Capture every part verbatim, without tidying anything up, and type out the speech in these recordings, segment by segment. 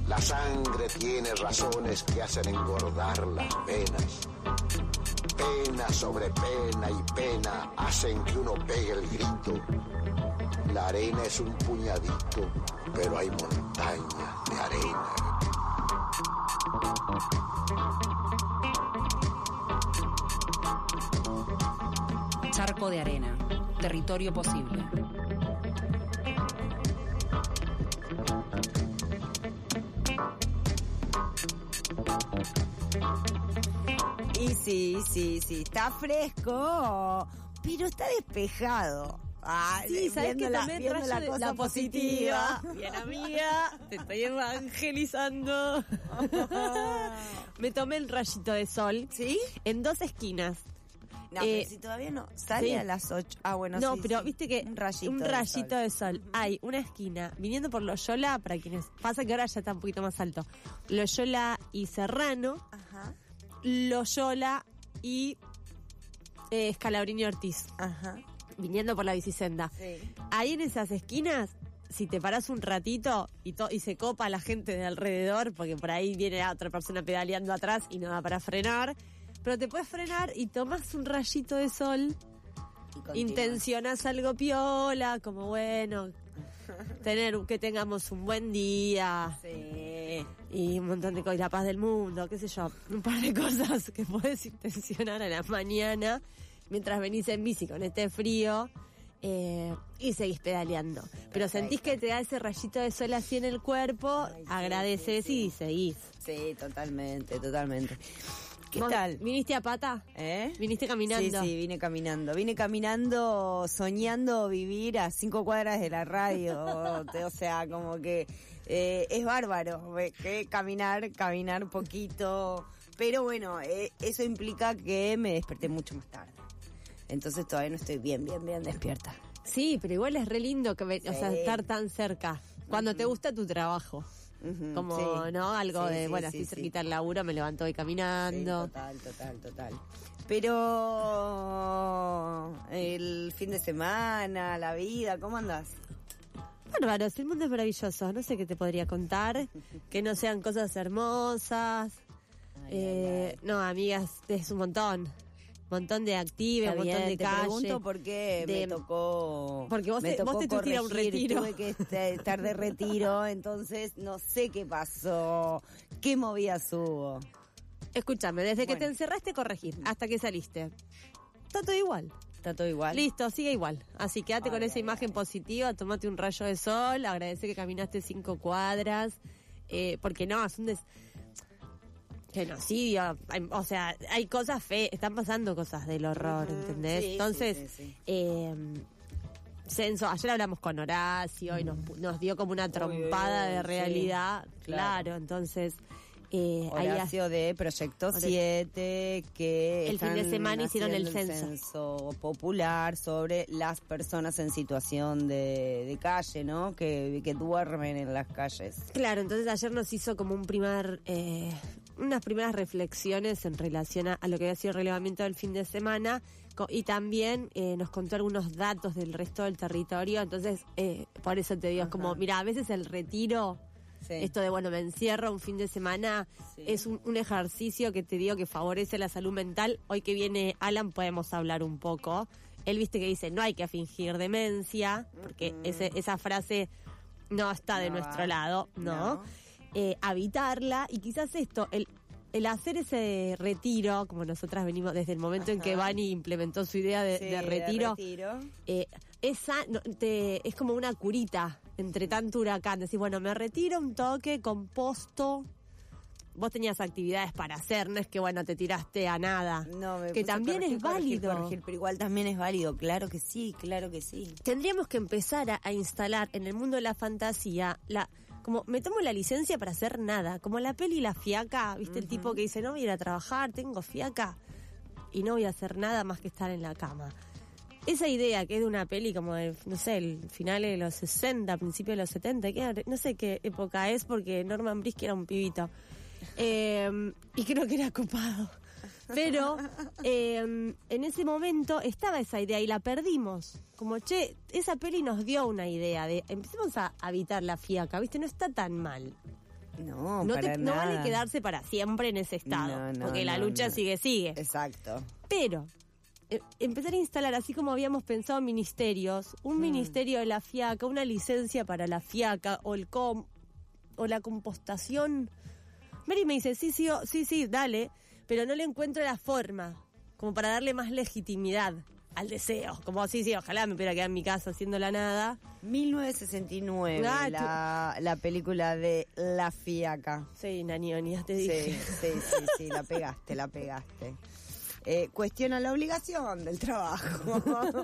La sangre tiene razones que hacen engordar las penas. Pena sobre pena y pena hacen que uno pegue el grito. La arena es un puñadito, pero hay montañas de arena. Charco de arena, territorio posible. Y sí, sí, sí, está fresco, pero está despejado. Ah, sí, sabes que la, también rayo la, de, cosa la positiva. positiva. Bien, amiga, te estoy evangelizando. Me tomé el rayito de sol. ¿Sí? En dos esquinas. No, eh, pero si todavía no sale sí. a las ocho. Ah, bueno, no, sí, pero sí. viste que un rayito, un de, rayito sol. de sol. Hay una esquina viniendo por Loyola, para quienes pasa que ahora ya está un poquito más alto. Loyola y Serrano. Ajá. Loyola y eh, Scalabrini Ortiz. Ajá. Viniendo por la bicisenda. Sí. Ahí en esas esquinas, si te parás un ratito y, to- y se copa la gente de alrededor, porque por ahí viene otra persona pedaleando atrás y no da para frenar, pero te puedes frenar y tomás un rayito de sol, intencionás algo piola, como bueno, tener que tengamos un buen día. Sí. Y un montón de cosas, la paz del mundo, qué sé yo, un par de cosas que puedes intencionar a la mañana mientras venís en bici con este frío eh, y seguís pedaleando. Pero sentís que te da ese rayito de sol así en el cuerpo, Ay, sí, agradeces sí, sí. y seguís. Sí, totalmente, totalmente. ¿Qué ¿Vos tal? ¿Viniste a pata? ¿Eh? ¿Viniste caminando? Sí, sí, vine caminando. Vine caminando, soñando vivir a cinco cuadras de la radio. O sea, como que eh, es bárbaro que caminar, caminar un poquito. Pero bueno, eh, eso implica que me desperté mucho más tarde. Entonces todavía no estoy bien, bien, bien despierta. Sí, pero igual es re lindo que ve- Sí. o sea, estar tan cerca. Cuando Ujú. te gusta tu trabajo. Ujú, Como, sí. ¿no? Algo Sí, de, sí, bueno, sí, estoy sí. cerquita del laburo, me levanto hoy Sí, caminando. total, total, total. Pero el fin de semana, la vida, ¿cómo andás? Bárbaro, el mundo es maravilloso. No sé qué te podría contar. Que no sean cosas hermosas. Ay, eh, ay, ay. No, amigas, es un montón. Un montón de actividades, un Está montón bien, de te calle. pregunto por qué de- me tocó. Porque vos me te- vos tocó te tuviste que ir a un corregir, retiro. Tuve que est- estar de retiro, entonces no sé qué pasó, qué movidas hubo. Escúchame, desde que Bueno. te encerraste corregir hasta que saliste. Está todo igual. Está todo igual. Listo, sigue igual. Así quédate Ay, con esa ay, imagen ay. positiva, tomate un rayo de sol, agradece que caminaste cinco cuadras, eh, porque no, es un des... genocidio, hay- o sea, hay cosas feas, están pasando cosas del horror, Ujú, ¿entendés? sí, Entonces, sí, sí, sí. eh, Censo, ayer hablamos con Horacio y nos, nos dio como una trompada Uy, de sí, realidad, claro. claro, entonces... Eh, ahí Horacio de Proyecto Horacio. siete, que El fin de están semana hicieron el haciendo censo. censo popular sobre las personas en situación de, de calle, ¿no? Que, que duermen en las calles. Claro, entonces ayer nos hizo como un primer, eh, unas primeras reflexiones en relación a, a lo que había sido el relevamiento del fin de semana co- y también eh, nos contó algunos datos del resto del territorio, entonces eh, por eso te digo, es Ajá. como, mira, a veces el retiro, Sí. esto de, bueno, me encierro un fin de semana, Sí. es un, un ejercicio que te digo que favorece la salud mental. Hoy que viene Alan podemos hablar un poco. Él viste que dice, no hay que fingir demencia, porque Mm. ese, esa frase no está de No nuestro va. lado, ¿no? No. Eh, habitarla y quizás esto, el, el hacer ese retiro, como nosotras venimos desde el momento en que Ajá. Vani implementó su idea de, Sí, de retiro, retiro. eh, esa no, te, es como una curita entre tanto huracán. Decís, bueno, me retiro un toque, composto. Vos tenías actividades para hacer, no es que, bueno, te tiraste a nada. No, me que puse a también corregir, es corregir, válido. corregir, pero igual también es válido, claro que sí, claro que sí. Tendríamos que empezar a, a instalar en el mundo de la fantasía, la como me tomo la licencia para hacer nada, como la peli La Fiaca, ¿viste? El tipo que dice, no voy a ir a trabajar, tengo fiaca y no voy a hacer nada más que estar en la cama. Esa idea que es de una peli como de, no sé, el final de los sesenta, principio de los setenta, que no sé qué época es porque Norman Brisky era un pibito. Eh, y creo que era copado. Pero eh, en ese momento estaba esa idea y la perdimos. Como, che, esa peli nos dio una idea de empecemos a habitar la fiaca, ¿viste? No está tan mal. No, No, para te, no nada. vale quedarse para siempre en ese estado, No, no, porque la no, lucha no. sigue, sigue. Exacto. Pero eh, empezar a instalar, así como habíamos pensado ministerios, un Mm. ministerio de la fiaca, una licencia para la fiaca o el com o la compostación. Mary me dice, sí, sí, oh, sí, sí, dale, pero no le encuentro la forma, como para darle más legitimidad al deseo. Como, sí, sí, ojalá me pudiera quedar en mi casa haciendo la nada. mil novecientos sesenta y nueve, Ah, la, la película de La Fiaca. Sí, Nanioni, te Sí, dije. sí, sí, sí, la pegaste, la pegaste. Eh, cuestiona la obligación del trabajo.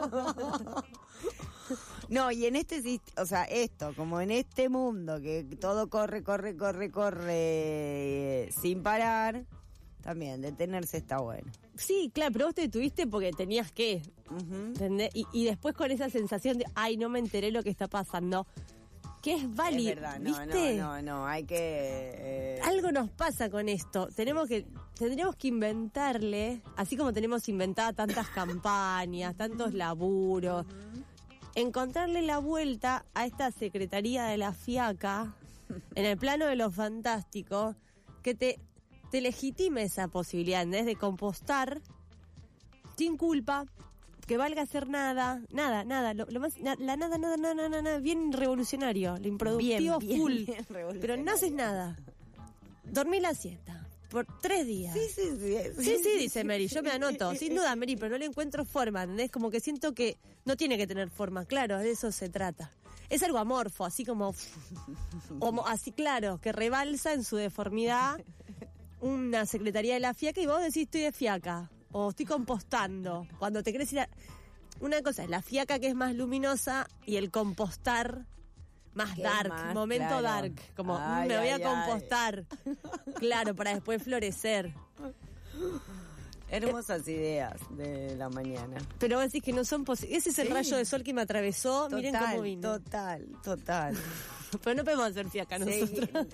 No, y en este, sist- o sea, esto, como en este mundo que todo corre, corre, corre, corre eh, sin parar, también detenerse está bueno. Sí, claro, pero vos te detuviste porque tenías que, Ujú. ¿entendés? Y, y después con esa sensación de, ay, no me enteré lo que está pasando, que es válido, Es verdad, no, ¿viste? no, no, no, hay que... eh, Algo nos pasa con esto. Tenemos que, tendríamos que inventarle, así como tenemos inventadas tantas campañas, tantos laburos, encontrarle la vuelta a esta Secretaría de la Fiaca, en el plano de lo fantástico, que te, te legitime esa posibilidad, ¿entendés? De compostar sin culpa, que valga hacer nada, nada, nada, lo, lo más, na- la nada, nada, nada, nada, nada, bien revolucionario, lo improductivo Bien, bien, full, bien pero revolucionario. no haces nada. Dormí la siesta por tres días. Sí, sí, sí. Sí, sí, dice Mary, yo me anoto, sin duda, Mary, pero no le encuentro forma, ¿entendés? Como que siento que no tiene que tener forma, claro, de eso se trata. Es algo amorfo, así como, como así claro, que rebalsa en su deformidad una Secretaría de la Fiaca y vos decís estoy de fiaca, o estoy compostando, cuando te querés ir a... Una cosa es la fiaca que es más luminosa y el compostar más Que es dark, más, momento claro. dark, como Ay, mm, me voy ay, a compostar, claro, para después florecer. Hermosas ideas de la mañana. Pero vos decís que no son posibles. Ese es el Sí. rayo de sol que me atravesó. Miren cómo Total, vine. total, total. Pero no podemos hacer fiaca Sí. nosotros.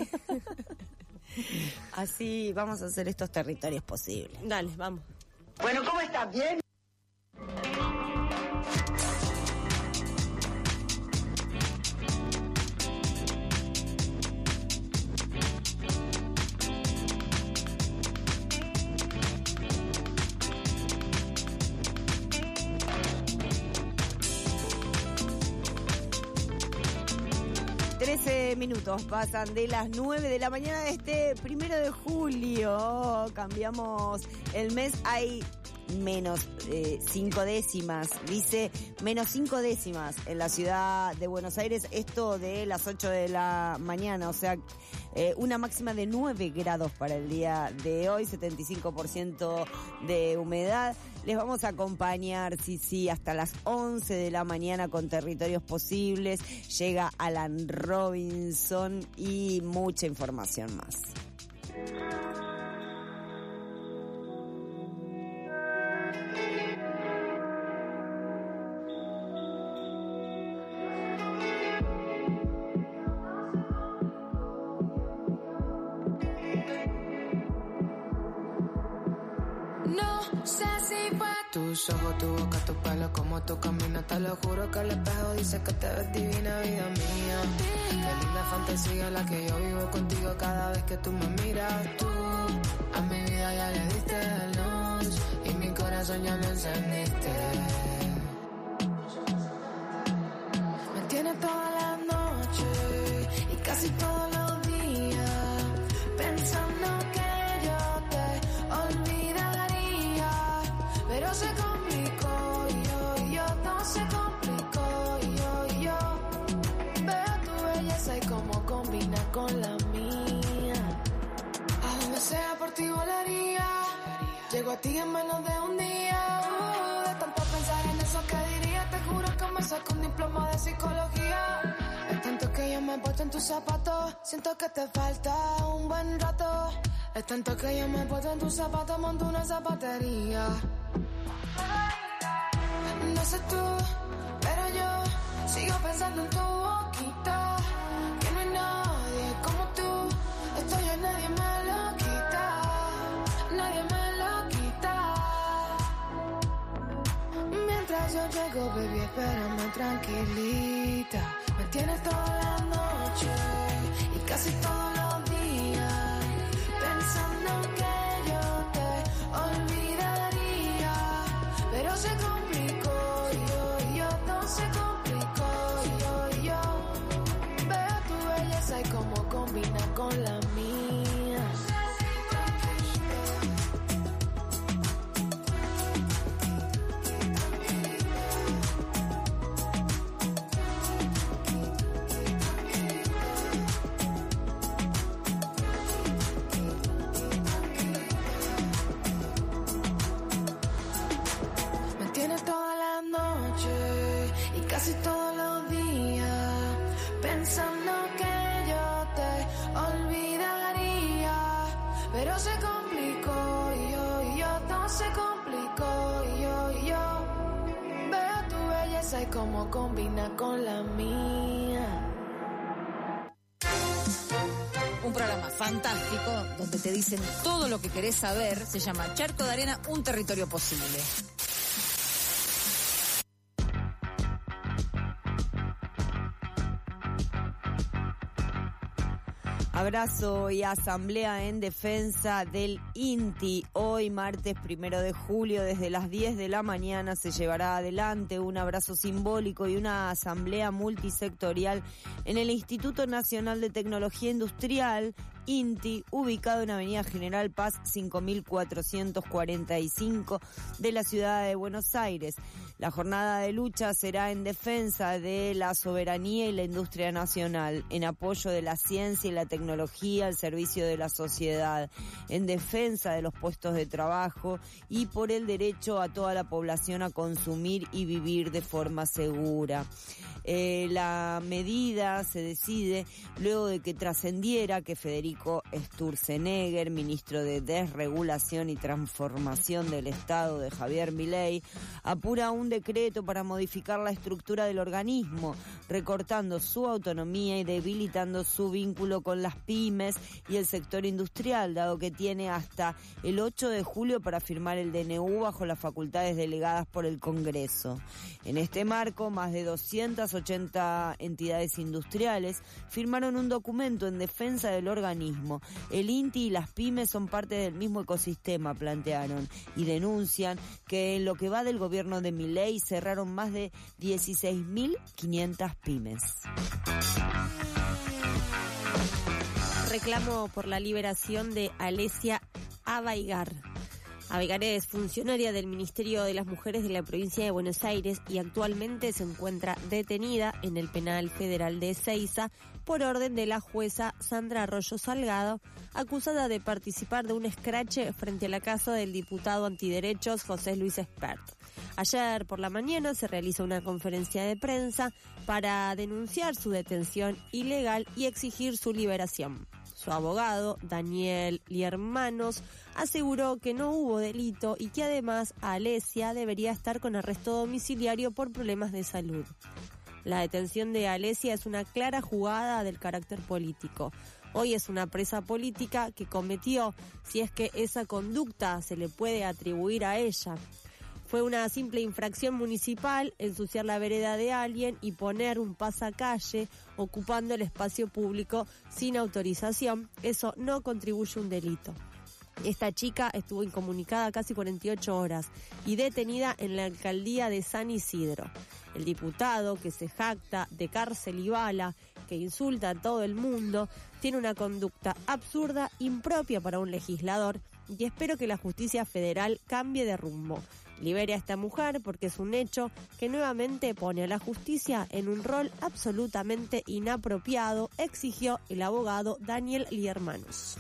Así vamos a hacer estos territorios posibles. Dale, vamos. Bueno, ¿cómo estás? ¿Bien? trece minutos pasan de las nueve de la mañana de este primero de julio. Cambiamos el mes. Hay menos eh, cinco décimas. Dice menos cinco décimas en la ciudad de Buenos Aires. Esto de las ocho de la mañana. O sea, eh, una máxima de nueve grados para el día de hoy. setenta y cinco por ciento de humedad. Les vamos a acompañar, sí, sí, hasta las once de la mañana con Territorios Posibles. Llega Alan Robinson y mucha información más. No sé si fue tus ojos, tu boca, tu pelo, como tú caminas. Te lo juro que el espejo dice que te ves divina, vida mía. Qué linda fantasía la que yo vivo contigo cada vez que tú me miras. Tú a mi vida ya le diste luz y mi corazón ya lo encendiste. Me tienes toda la noche y casi todos los días pensando que yo te olvidaría, pero se complicó y yo, y yo, no se complicó y yo, y yo veo tu belleza y cómo combina con la mía. A donde sea por ti volaría, llego a ti en menos de un día. Uh, de tanto pensar en eso que diría, te juro que me saco un diploma de psicología. Es tanto que yo me he puesto en tus zapatos, siento que te falta un buen rato. Es tanto que yo me he puesto en tus zapatos, monto una zapatería. No sé tú, pero yo sigo pensando en tu boquita. Que no hay nadie como tú, esto ya nadie me lo quita. Nadie me lo quita. Mientras yo llego, baby, espérame tranquilita. Me tienes toda la noche y casi todos los días casi todos los días, pensando que yo te olvidaría, pero se complicó y yo, y yo, todo se complicó y yo, y yo veo tu belleza y cómo combina con la mía. Un programa fantástico donde te dicen todo lo que querés saber. Se llama Charco de Arena, un territorio posible. Abrazo y asamblea en defensa del I N T I. Hoy, martes primero de julio, desde las diez de la mañana, se llevará adelante un abrazo simbólico y una asamblea multisectorial en el Instituto Nacional de Tecnología Industrial, I N T I, ubicado en Avenida General Paz cinco mil cuatrocientos cuarenta y cinco de la ciudad de Buenos Aires. La jornada de lucha será en defensa de la soberanía y la industria nacional, en apoyo de la ciencia y la tecnología al servicio de la sociedad, en defensa de los puestos de trabajo y por el derecho a toda la población a consumir y vivir de forma segura. Eh, la medida se decide luego de que trascendiera que Federico Sturzenegger, ministro de Desregulación y Transformación del Estado de Javier Milei, apura un decreto para modificar la estructura del organismo, recortando su autonomía y debilitando su vínculo con las pymes y el sector industrial, dado que tiene hasta el ocho de julio para firmar el D N U bajo las facultades delegadas por el Congreso. En este marco, más de doscientas ochenta entidades industriales firmaron un documento en defensa del organismo. El I N T I y las pymes son parte del mismo ecosistema, plantearon, y denuncian que en lo que va del gobierno de Milei cerraron más de dieciséis mil quinientas pymes. Reclamo por la liberación de Alesia Abaigar. Abaigar es funcionaria del Ministerio de las Mujeres de la provincia de Buenos Aires y actualmente se encuentra detenida en el Penal Federal de Ezeiza por orden de la jueza Sandra Arroyo Salgado, acusada de participar de un escrache frente a la casa del diputado antiderechos José Luis Espert. Ayer por la mañana se realizó una conferencia de prensa para denunciar su detención ilegal y exigir su liberación. Su abogado, Daniel Liermanos, aseguró que no hubo delito y que además Alesia debería estar con arresto domiciliario por problemas de salud. La detención de Alesia es una clara jugada del carácter político. Hoy es una presa política que cometió, si es que esa conducta se le puede atribuir a ella. Fue una simple infracción municipal, ensuciar la vereda de alguien y poner un pasacalle ocupando el espacio público sin autorización. Eso no contribuye a un delito. Esta chica estuvo incomunicada casi cuarenta y ocho horas y detenida en la alcaldía de San Isidro. El diputado, que se jacta de cárcel y bala, que insulta a todo el mundo, tiene una conducta absurda, impropia para un legislador, y espero que la justicia federal cambie de rumbo. Libere a esta mujer porque es un hecho que nuevamente pone a la justicia en un rol absolutamente inapropiado, exigió el abogado Daniel Liermanos.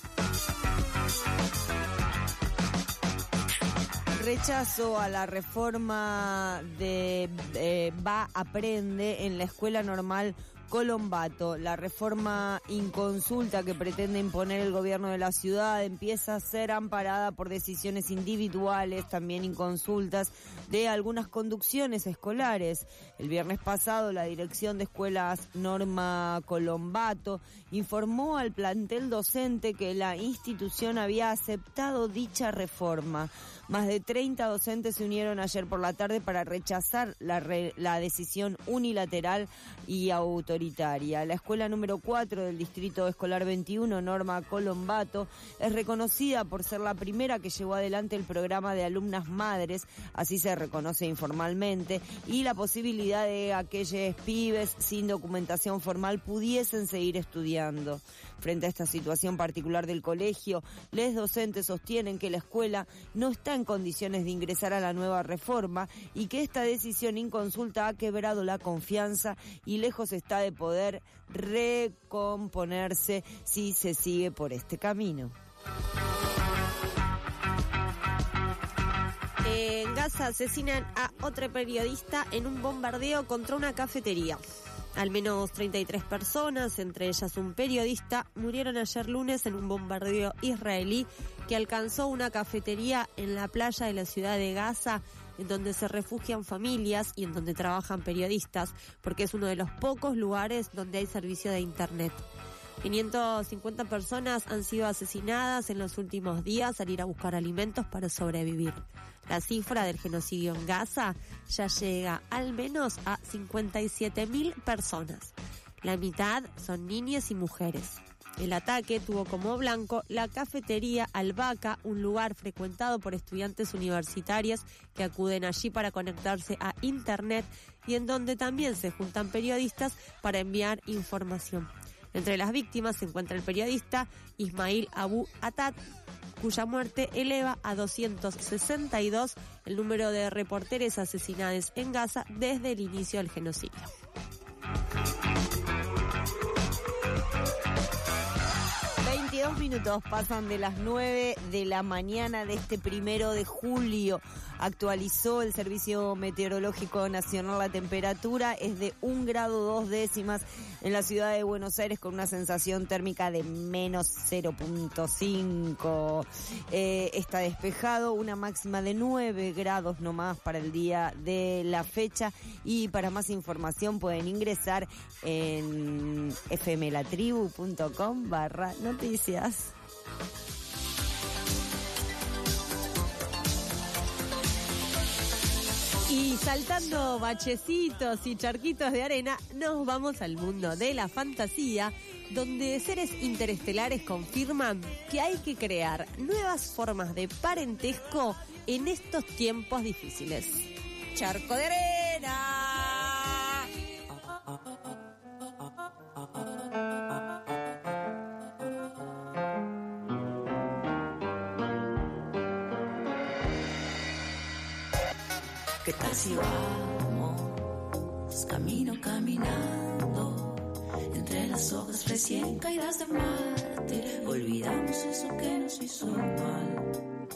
Rechazo a la reforma de eh, Va Aprende en la Escuela Normal Colombato. La reforma inconsulta que pretende imponer el gobierno de la ciudad empieza a ser amparada por decisiones individuales, también inconsultas, de algunas conducciones escolares. El viernes pasado, la Dirección de Escuelas Norma Colombato informó al plantel docente que la institución había aceptado dicha reforma. Más de treinta docentes se unieron ayer por la tarde para rechazar la, re, la decisión unilateral y autoritaria. La escuela número cuatro del Distrito Escolar veintiuno, Norma Colombato, es reconocida por ser la primera que llevó adelante el programa de alumnas madres, así se reconoce informalmente, y la posibilidad de aquellos pibes sin documentación formal pudiesen seguir estudiando. Frente a esta situación particular del colegio, los docentes sostienen que la escuela no está en condiciones de ingresar a la nueva reforma y que esta decisión inconsulta ha quebrado la confianza y lejos está de poder recomponerse si se sigue por este camino. En Gaza asesinan a otra periodista en un bombardeo contra una cafetería. Al menos treinta y tres personas, entre ellas un periodista, murieron ayer lunes en un bombardeo israelí que alcanzó una cafetería en la playa de la ciudad de Gaza, en donde se refugian familias y en donde trabajan periodistas, porque es uno de los pocos lugares donde hay servicio de internet. quinientas cincuenta personas han sido asesinadas en los últimos días al ir a buscar alimentos para sobrevivir. La cifra del genocidio en Gaza ya llega al menos a cincuenta y siete mil personas. La mitad son niñas y mujeres. El ataque tuvo como blanco la cafetería Al-Baqa, un lugar frecuentado por estudiantes universitarios que acuden allí para conectarse a internet y en donde también se juntan periodistas para enviar información. Entre las víctimas se encuentra el periodista Ismail Abu Atad, cuya muerte eleva a doscientos sesenta y dos el número de reporteros asesinados en Gaza desde el inicio del genocidio. veintidós minutos pasan de las nueve de la mañana de este primero de julio. Actualizó el Servicio Meteorológico Nacional la temperatura, es de un grado dos décimas en la ciudad de Buenos Aires con una sensación térmica de menos cero punto cinco. Eh, está despejado, una máxima de nueve grados nomás para el día de la fecha y para más información pueden ingresar en fmlatribu.com barra noticias. Y saltando bachecitos y charquitos de arena, nos vamos al mundo de la fantasía, donde seres interestelares confirman que hay que crear nuevas formas de parentesco en estos tiempos difíciles. Charco de arena. ¿Qué tal si vamos camino caminando entre las hojas recién caídas de Marte? Olvidamos eso que nos hizo mal.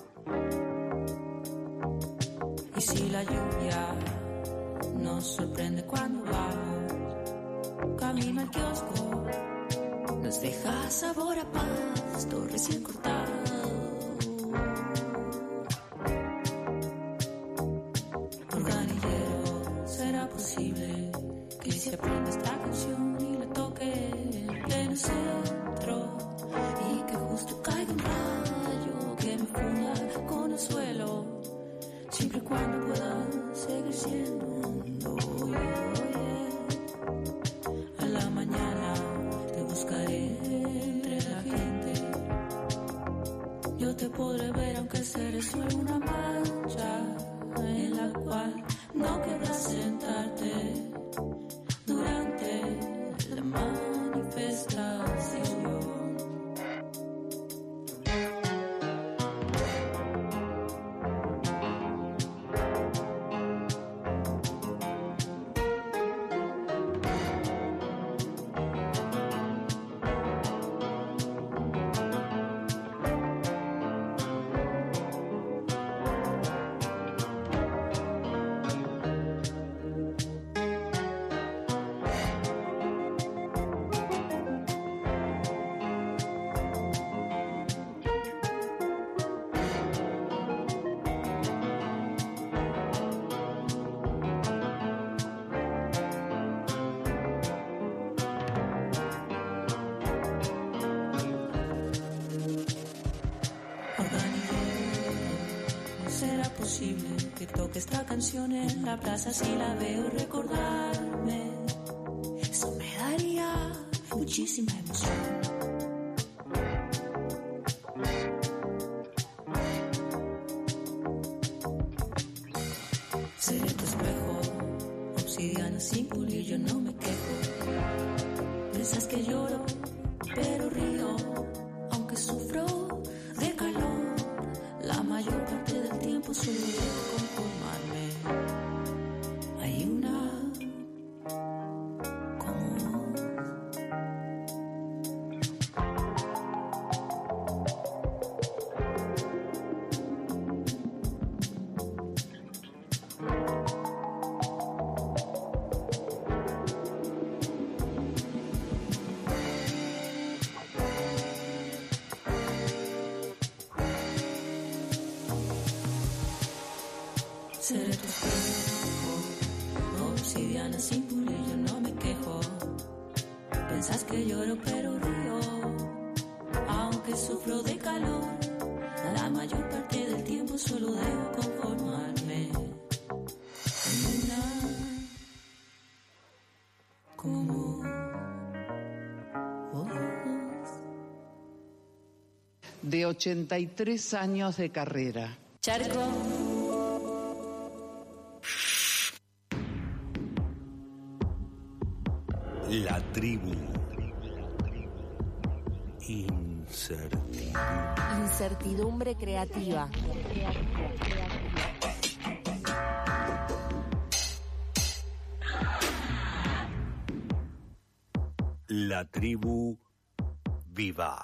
Y si la lluvia nos sorprende cuando vamos camino al kiosco, nos deja sabor a pasto recién cortado. Posible que se aprenda esta canción y la toque en pleno centro y que justo caiga un rayo que me funda con el suelo, siempre y cuando pueda seguir siendo. Oh, yeah, oh, yeah. A la mañana te buscaré entre la gente, yo te podré ver aunque seré solo una mancha en la cual no querrás sentarte durante la manifestación. Esta canción en la plaza, si la veo recordarme, eso me daría muchísima emoción. Seré tu espejo, obsidiana sin pulir, yo no me quejo. Piensas que lloro, pero río, aunque sufro de calor. La mayor parte del tiempo solo debo conformarme. Hay una como Seré tu espejo, obsidiana sin pulir, yo no me quejo. Pensás que lloro pero río, aunque sufro de calor. La mayor parte del tiempo solo debo conformarme con una como vos. De ochenta y tres años de carrera. Charco. La tribu. Incertidumbre. Incertidumbre creativa. La tribu viva.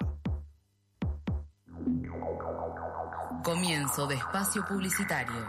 Comienzo de espacio publicitario.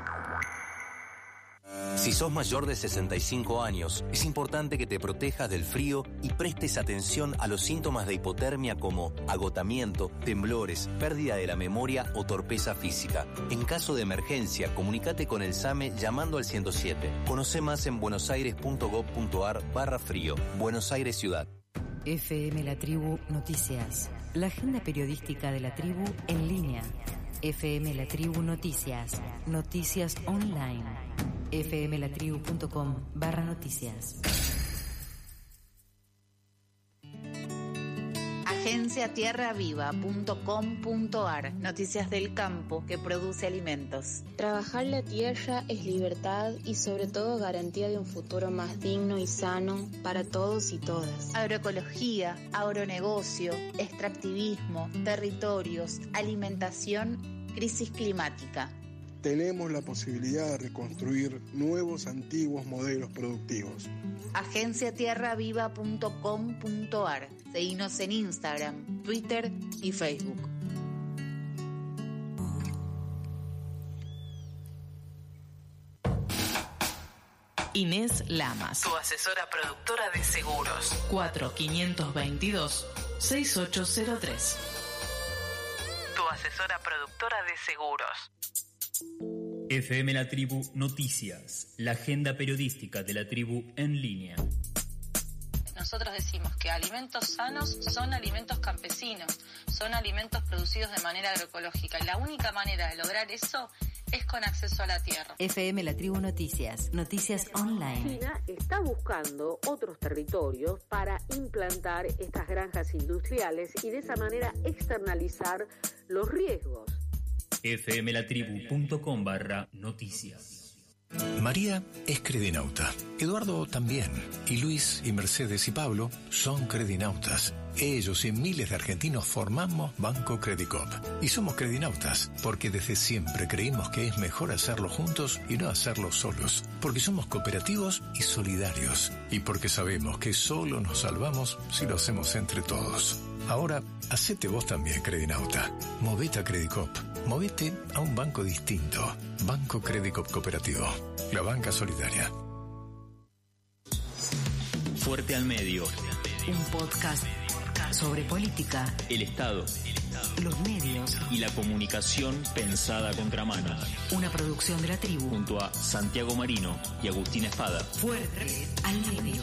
Si sos mayor de sesenta y cinco años, es importante que te protejas del frío y prestes atención a los síntomas de hipotermia como agotamiento, temblores, pérdida de la memoria o torpeza física. En caso de emergencia, comunícate con el SAME llamando al ciento siete. Conoce más en buenosaires.gov.ar barra frío. Buenos Aires Ciudad. F M La Tribu Noticias. La agenda periodística de la tribu en línea. F M La Tribu Noticias. Noticias online. f m la tribu punto com barra noticias. agencia tierra viva punto com punto ar. Noticias del campo que produce alimentos. Trabajar la tierra es libertad y sobre todo garantía de un futuro más digno y sano para todos y todas. Agroecología, agronegocio, extractivismo, territorios, alimentación, crisis climática. Tenemos la posibilidad de reconstruir nuevos antiguos modelos productivos. agencia tierra viva punto com punto ar. Seguinos en Instagram, Twitter y Facebook. Inés Lamas, tu asesora productora de seguros. cuatro quinientos veintidós sesenta y ocho cero tres. Tu asesora productora de seguros. F M La Tribu Noticias, la agenda periodística de la tribu en línea. Nosotros decimos que alimentos sanos son alimentos campesinos, son alimentos producidos de manera agroecológica. Y la única manera de lograr eso es con acceso a la tierra. F M La Tribu Noticias, noticias online. China está buscando otros territorios para implantar estas granjas industriales y de esa manera externalizar los riesgos. f m la tribu punto com barra noticias. María es credinauta, Eduardo también, y Luis y Mercedes y Pablo son credinautas. Ellos y miles de argentinos formamos Banco Credicop. Y somos credinautas porque desde siempre creímos que es mejor hacerlo juntos y no hacerlo solos. Porque somos cooperativos y solidarios. Y porque sabemos que solo nos salvamos si lo hacemos entre todos. Ahora, hacete vos también, credinauta. Movete a Credicop. Movete a un banco distinto. Banco Credicop Cooperativo. La banca solidaria. Fuerte al medio. Un podcast sobre política, El Estado, los medios y la comunicación pensada a contramano. Una producción de la tribu. Junto a Santiago Marino y Agustín Espada. Fuerte al medio.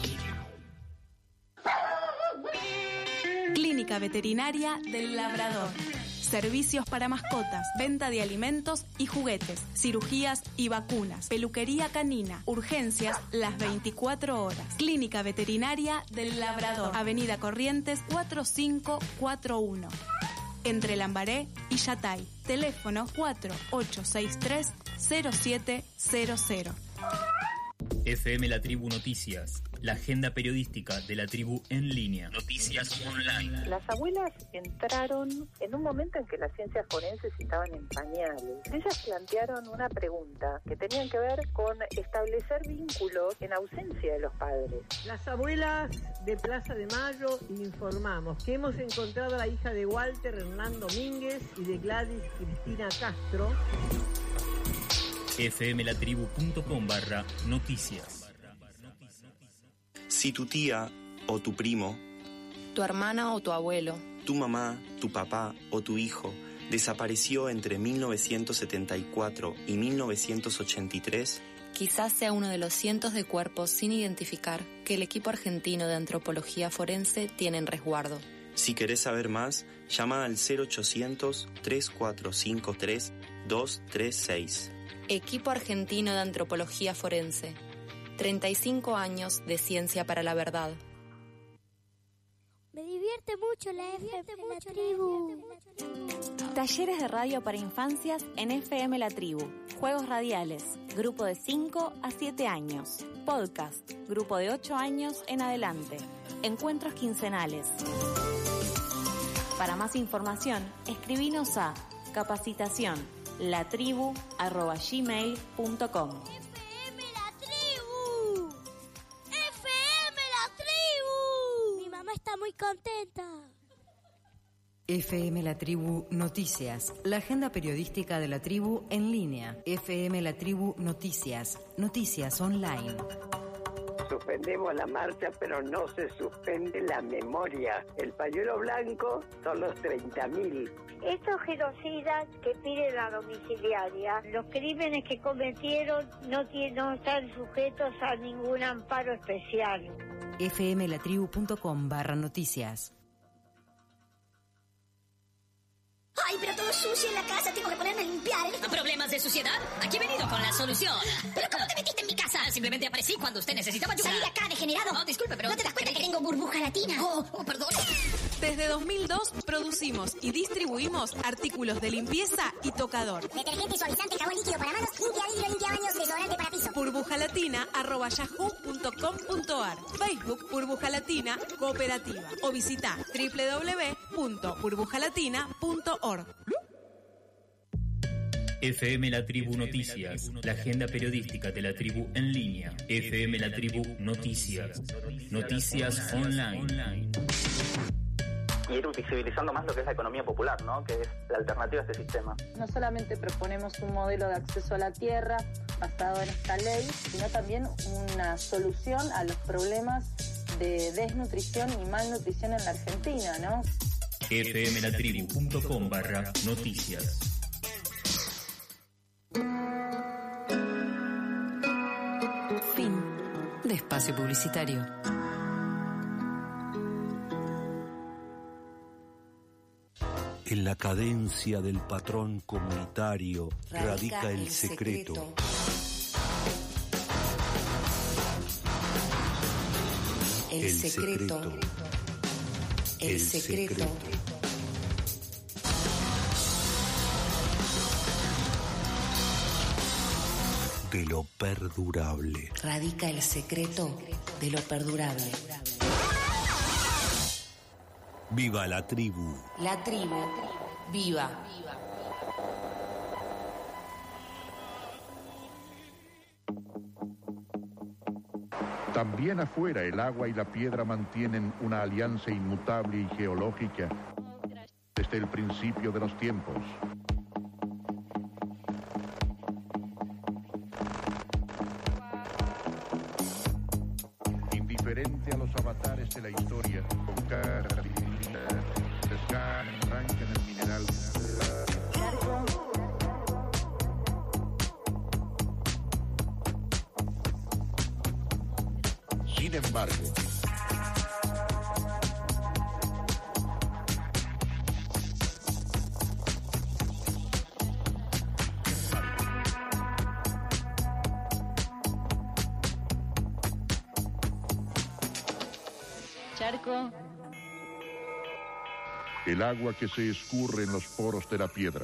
Clínica Veterinaria del Labrador. Servicios para mascotas, venta de alimentos y juguetes, cirugías y vacunas, peluquería canina, urgencias las veinticuatro horas. Clínica Veterinaria del Labrador, Avenida Corrientes cuatro cinco cuatro uno, entre Lambaré y Yatay. Teléfono cuatro ocho seis tres cero siete cero cero. F M La Tribu Noticias, la agenda periodística de la tribu en línea. Noticias online. Las abuelas entraron en un momento en que las ciencias forenses estaban en pañales. Ellas plantearon una pregunta que tenían que ver con establecer vínculos en ausencia de los padres. Las abuelas de Plaza de Mayo informamos que hemos encontrado a la hija de Walter Hernán Domínguez y de Gladys Cristina Castro. f m la tribu punto com barra noticias. Si tu tía o tu primo, tu hermana o tu abuelo, tu mamá, tu papá o tu hijo desapareció entre mil novecientos setenta y cuatro y mil novecientos ochenta y tres, quizás sea uno de los cientos de cuerpos sin identificar que el equipo argentino de antropología forense tiene en resguardo. Si querés saber más, llama al cero ochocientos, tres cuatro cinco tres, dos tres seis. Equipo argentino de antropología forense. treinta y cinco años de ciencia para la verdad. Me divierte mucho la F M La Tribu. Talleres de radio para infancias en F M La Tribu. Juegos radiales, grupo de cinco a siete años. Podcast, grupo de ocho años en adelante. Encuentros quincenales. Para más información, escribinos a capacitación latribu arroba gmail punto com. F M La Tribu. F M La Tribu. Mi mamá está muy contenta. F M La Tribu Noticias, la agenda periodística de la tribu en línea. F M La Tribu Noticias, noticias online. Suspendemos la marcha, pero no se suspende la memoria. El pañuelo blanco son los treinta mil. Estos genocidas que piden la domiciliaria, los crímenes que cometieron no, tienen, no están sujetos a ningún amparo especial. fmlatribu.com barra noticias. Ay, pero todo sucio en la casa, tengo que ponerme a limpiar. ¿Problemas de suciedad? Aquí he venido con la solución. ¿Pero cómo te metiste en mi casa? Simplemente aparecí cuando usted necesitaba ayuda. Salí de acá, degenerado. No, disculpe, pero... ¿No te das cuenta que tengo burbuja latina? Oh, oh, perdón. Desde dos mil dos producimos y distribuimos artículos de limpieza y tocador. Detergente, suavizante, jabón líquido para manos, limpia vidrio, limpia baños, desodorante para piso. burbujalatina arroba yahoo punto com punto ar. Facebook Burbuja Latina Cooperativa. O visita doble u doble u doble u punto burbujalatina punto org. F M La Tribu Noticias, la agenda periodística de la tribu en línea. F M La Tribu Noticias, noticias online. Y ir visibilizando más lo que es la economía popular, ¿no? Que es la alternativa a este sistema. No solamente proponemos un modelo de acceso a la tierra basado en esta ley, sino también una solución a los problemas de desnutrición y malnutrición en la Argentina, ¿no? fmlatribu.com barra noticias. Fin de espacio publicitario. En la cadencia del patrón comunitario radica, radica el, el secreto. secreto. El, el secreto. secreto. El, el secreto. secreto. De lo perdurable. Radica el secreto de lo perdurable. ¡Viva la tribu! La tribu, viva. También afuera el agua y la piedra mantienen una alianza inmutable y geológica desde el principio de los tiempos. Indiferente a los avatares de la historia, con cara arrancan el mineral. Sin embargo, Charco. El agua que se escurre en los poros de la piedra.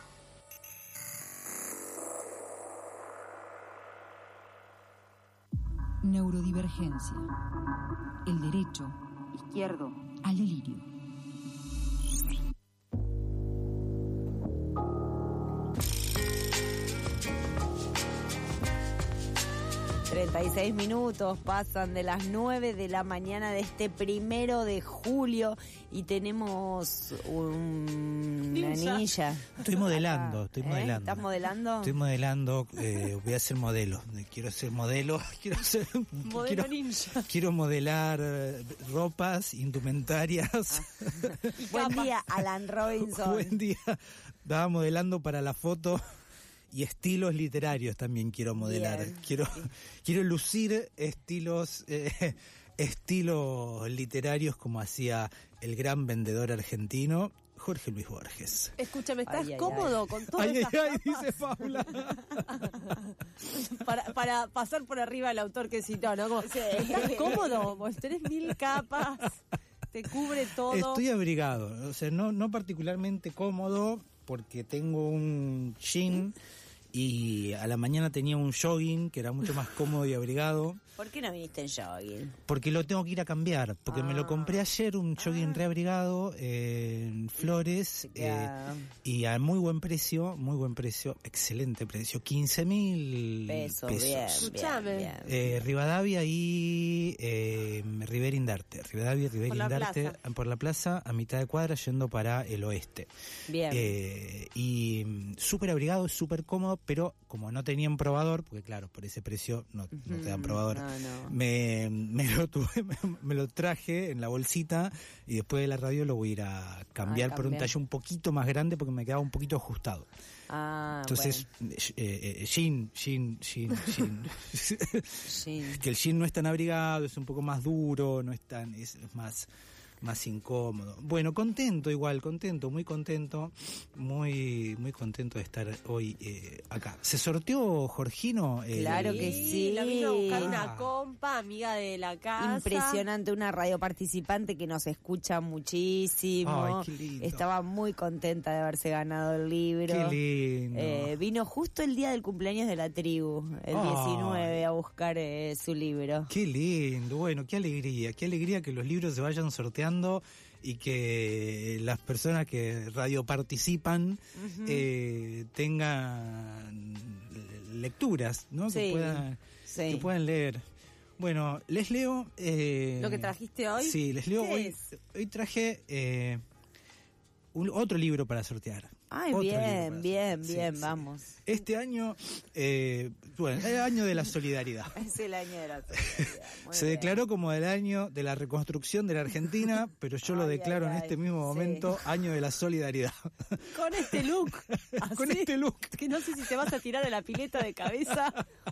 Neurodivergencia. El derecho izquierdo al delirio. treinta cincuenta y seis minutos pasan de las nueve de la mañana de este primero de julio y tenemos un, una ninja. Estoy modelando, estoy ¿Eh? modelando. ¿Estás modelando? Estoy modelando, eh, voy a ser modelo. Quiero ser modelo, quiero ser... Modelo quiero, ninja. Quiero modelar eh, ropas, indumentarias. Ah. Buen día, Alan Robinson. Buen día. Estaba modelando para la foto y estilos literarios también quiero modelar. Bien. Quiero quiero lucir estilos eh, estilos literarios como hacía el gran vendedor argentino Jorge Luis Borges. Escúchame, ¿estás Ay, ay, cómodo ay. con todas Ay, esas ay, ay, capas? dice Paula. para, para pasar por arriba al autor que citó, ¿no? Como, ¿estás cómodo? Vos tenés mil capas, te cubre todo. Estoy abrigado, o sea, no, no particularmente cómodo porque tengo un jean y a la mañana tenía un jogging que era mucho más cómodo y abrigado. ¿Por qué no viniste en jogging? Porque lo tengo que ir a cambiar, porque Ah. me lo compré ayer, un jogging reabrigado eh, en Flores eh, y a muy buen precio, muy buen precio, excelente precio, quince mil Pesos, pesos. bien, Escuchame. bien, bien. Eh, Rivadavia y eh, Rivera Indarte, Rivadavia y Rivera Por la Indarte, plaza. por la plaza, a mitad de cuadra yendo para el oeste. Bien. Eh, y mm, súper abrigado, súper cómodo, pero como no tenían probador, porque claro, por ese precio no, no te dan probador, No, no. me, me, lo tuve, me, me lo traje en la bolsita y después de la radio lo voy a ir a cambiar Ah, por un cambiar. talle un poquito más grande porque me quedaba un poquito ajustado. Ah, Entonces, eh, eh, jean, jean, jean, jean. Jean. Que el jean no es tan abrigado, es un poco más duro, no es tan, es, es más, más incómodo. Bueno, contento igual, contento, muy contento, muy, muy contento de estar hoy eh, acá. ¿Se sorteó Jorgino? Eh, Claro que sí. La vino a buscar Ah. una compa, amiga de la casa. Impresionante, una radio participante que nos escucha muchísimo. Ay, qué lindo. Estaba muy contenta de haberse ganado el libro. Qué lindo. Eh, vino justo el día del cumpleaños de la tribu, el Ay. diecinueve, a buscar eh, su libro. Qué lindo, bueno, qué alegría, qué alegría que los libros se vayan sorteando y que las personas que radio participan Ujú. eh, tengan lecturas, ¿no? Sí, Que puedan, sí. que puedan leer. Bueno, les leo... eh, ¿Lo que trajiste hoy? Sí, les leo ¿Qué hoy. es? Hoy traje eh, un, otro libro para sortear. Ay, Otro libro bien, para bien, sortear. bien, Sí, sí. vamos. Este año, eh, bueno, es el año de la solidaridad. Es el año de la solidaridad. Muy Se bien. declaró como el año de la reconstrucción de la Argentina, pero yo lo Ay, declaro ay, en ay, este mismo sí. momento año de la solidaridad. Con este look. Con así, este look. Que no sé si te vas a tirar de la pileta de cabeza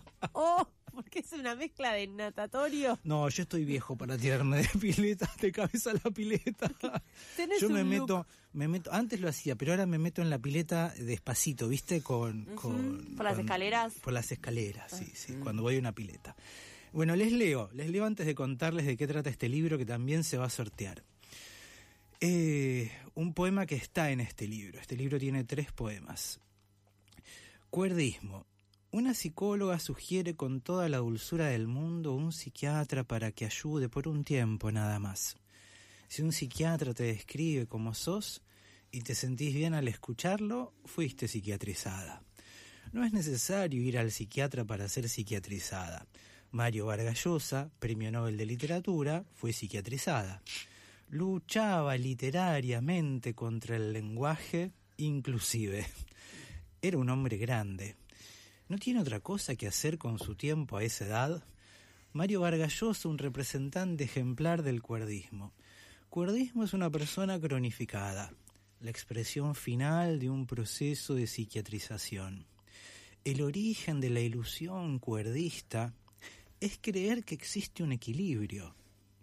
o porque es una mezcla de natatorio. No, yo estoy viejo para tirarme de pileta, de cabeza a la pileta. Tenés Yo un me look. meto, me meto, antes lo hacía, pero ahora me meto en la pileta despacito, ¿viste? Con, con Por las con- escaleras. Por las escaleras, sí, sí, cuando voy a una pileta. Bueno, les leo, les leo antes de contarles de qué trata este libro que también se va a sortear. Eh, un poema que está en este libro. Este libro tiene tres poemas. Cuerdismo. Una psicóloga sugiere con toda la dulzura del mundo un psiquiatra para que ayude por un tiempo nada más. Si un psiquiatra te describe como sos y te sentís bien al escucharlo, fuiste psiquiatrizada. No es necesario ir al psiquiatra para ser psiquiatrizada. Mario Vargas Llosa, Premio Nobel de Literatura, fue psiquiatrizada. Luchaba literariamente contra el lenguaje inclusive. Era un hombre grande. ¿No tiene otra cosa que hacer con su tiempo a esa edad? Mario Vargas Llosa, un representante ejemplar del cuerdismo. Cuerdismo es una persona cronificada, la expresión final de un proceso de psiquiatrización. El origen de la ilusión cuerdista es creer que existe un equilibrio.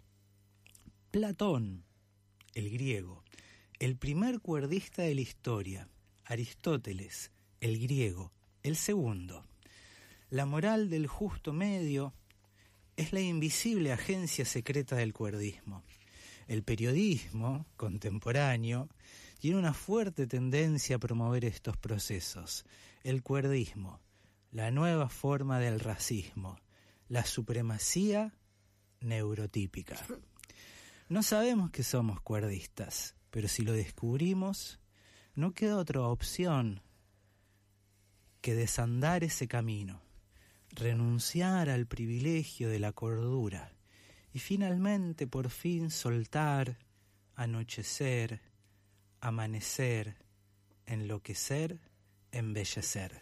Platón, el griego, el primer cuerdista de la historia. Aristóteles, el griego, el segundo. La moral del justo medio es la invisible agencia secreta del cuerdismo. El periodismo contemporáneo tiene una fuerte tendencia a promover estos procesos. El cuerdismo, la nueva forma del racismo, la supremacía neurotípica. No sabemos que somos cuerdistas, pero si lo descubrimos, no queda otra opción que desandar ese camino. renunciar al privilegio de la cordura y finalmente por fin soltar, anochecer, amanecer, enloquecer, embellecer.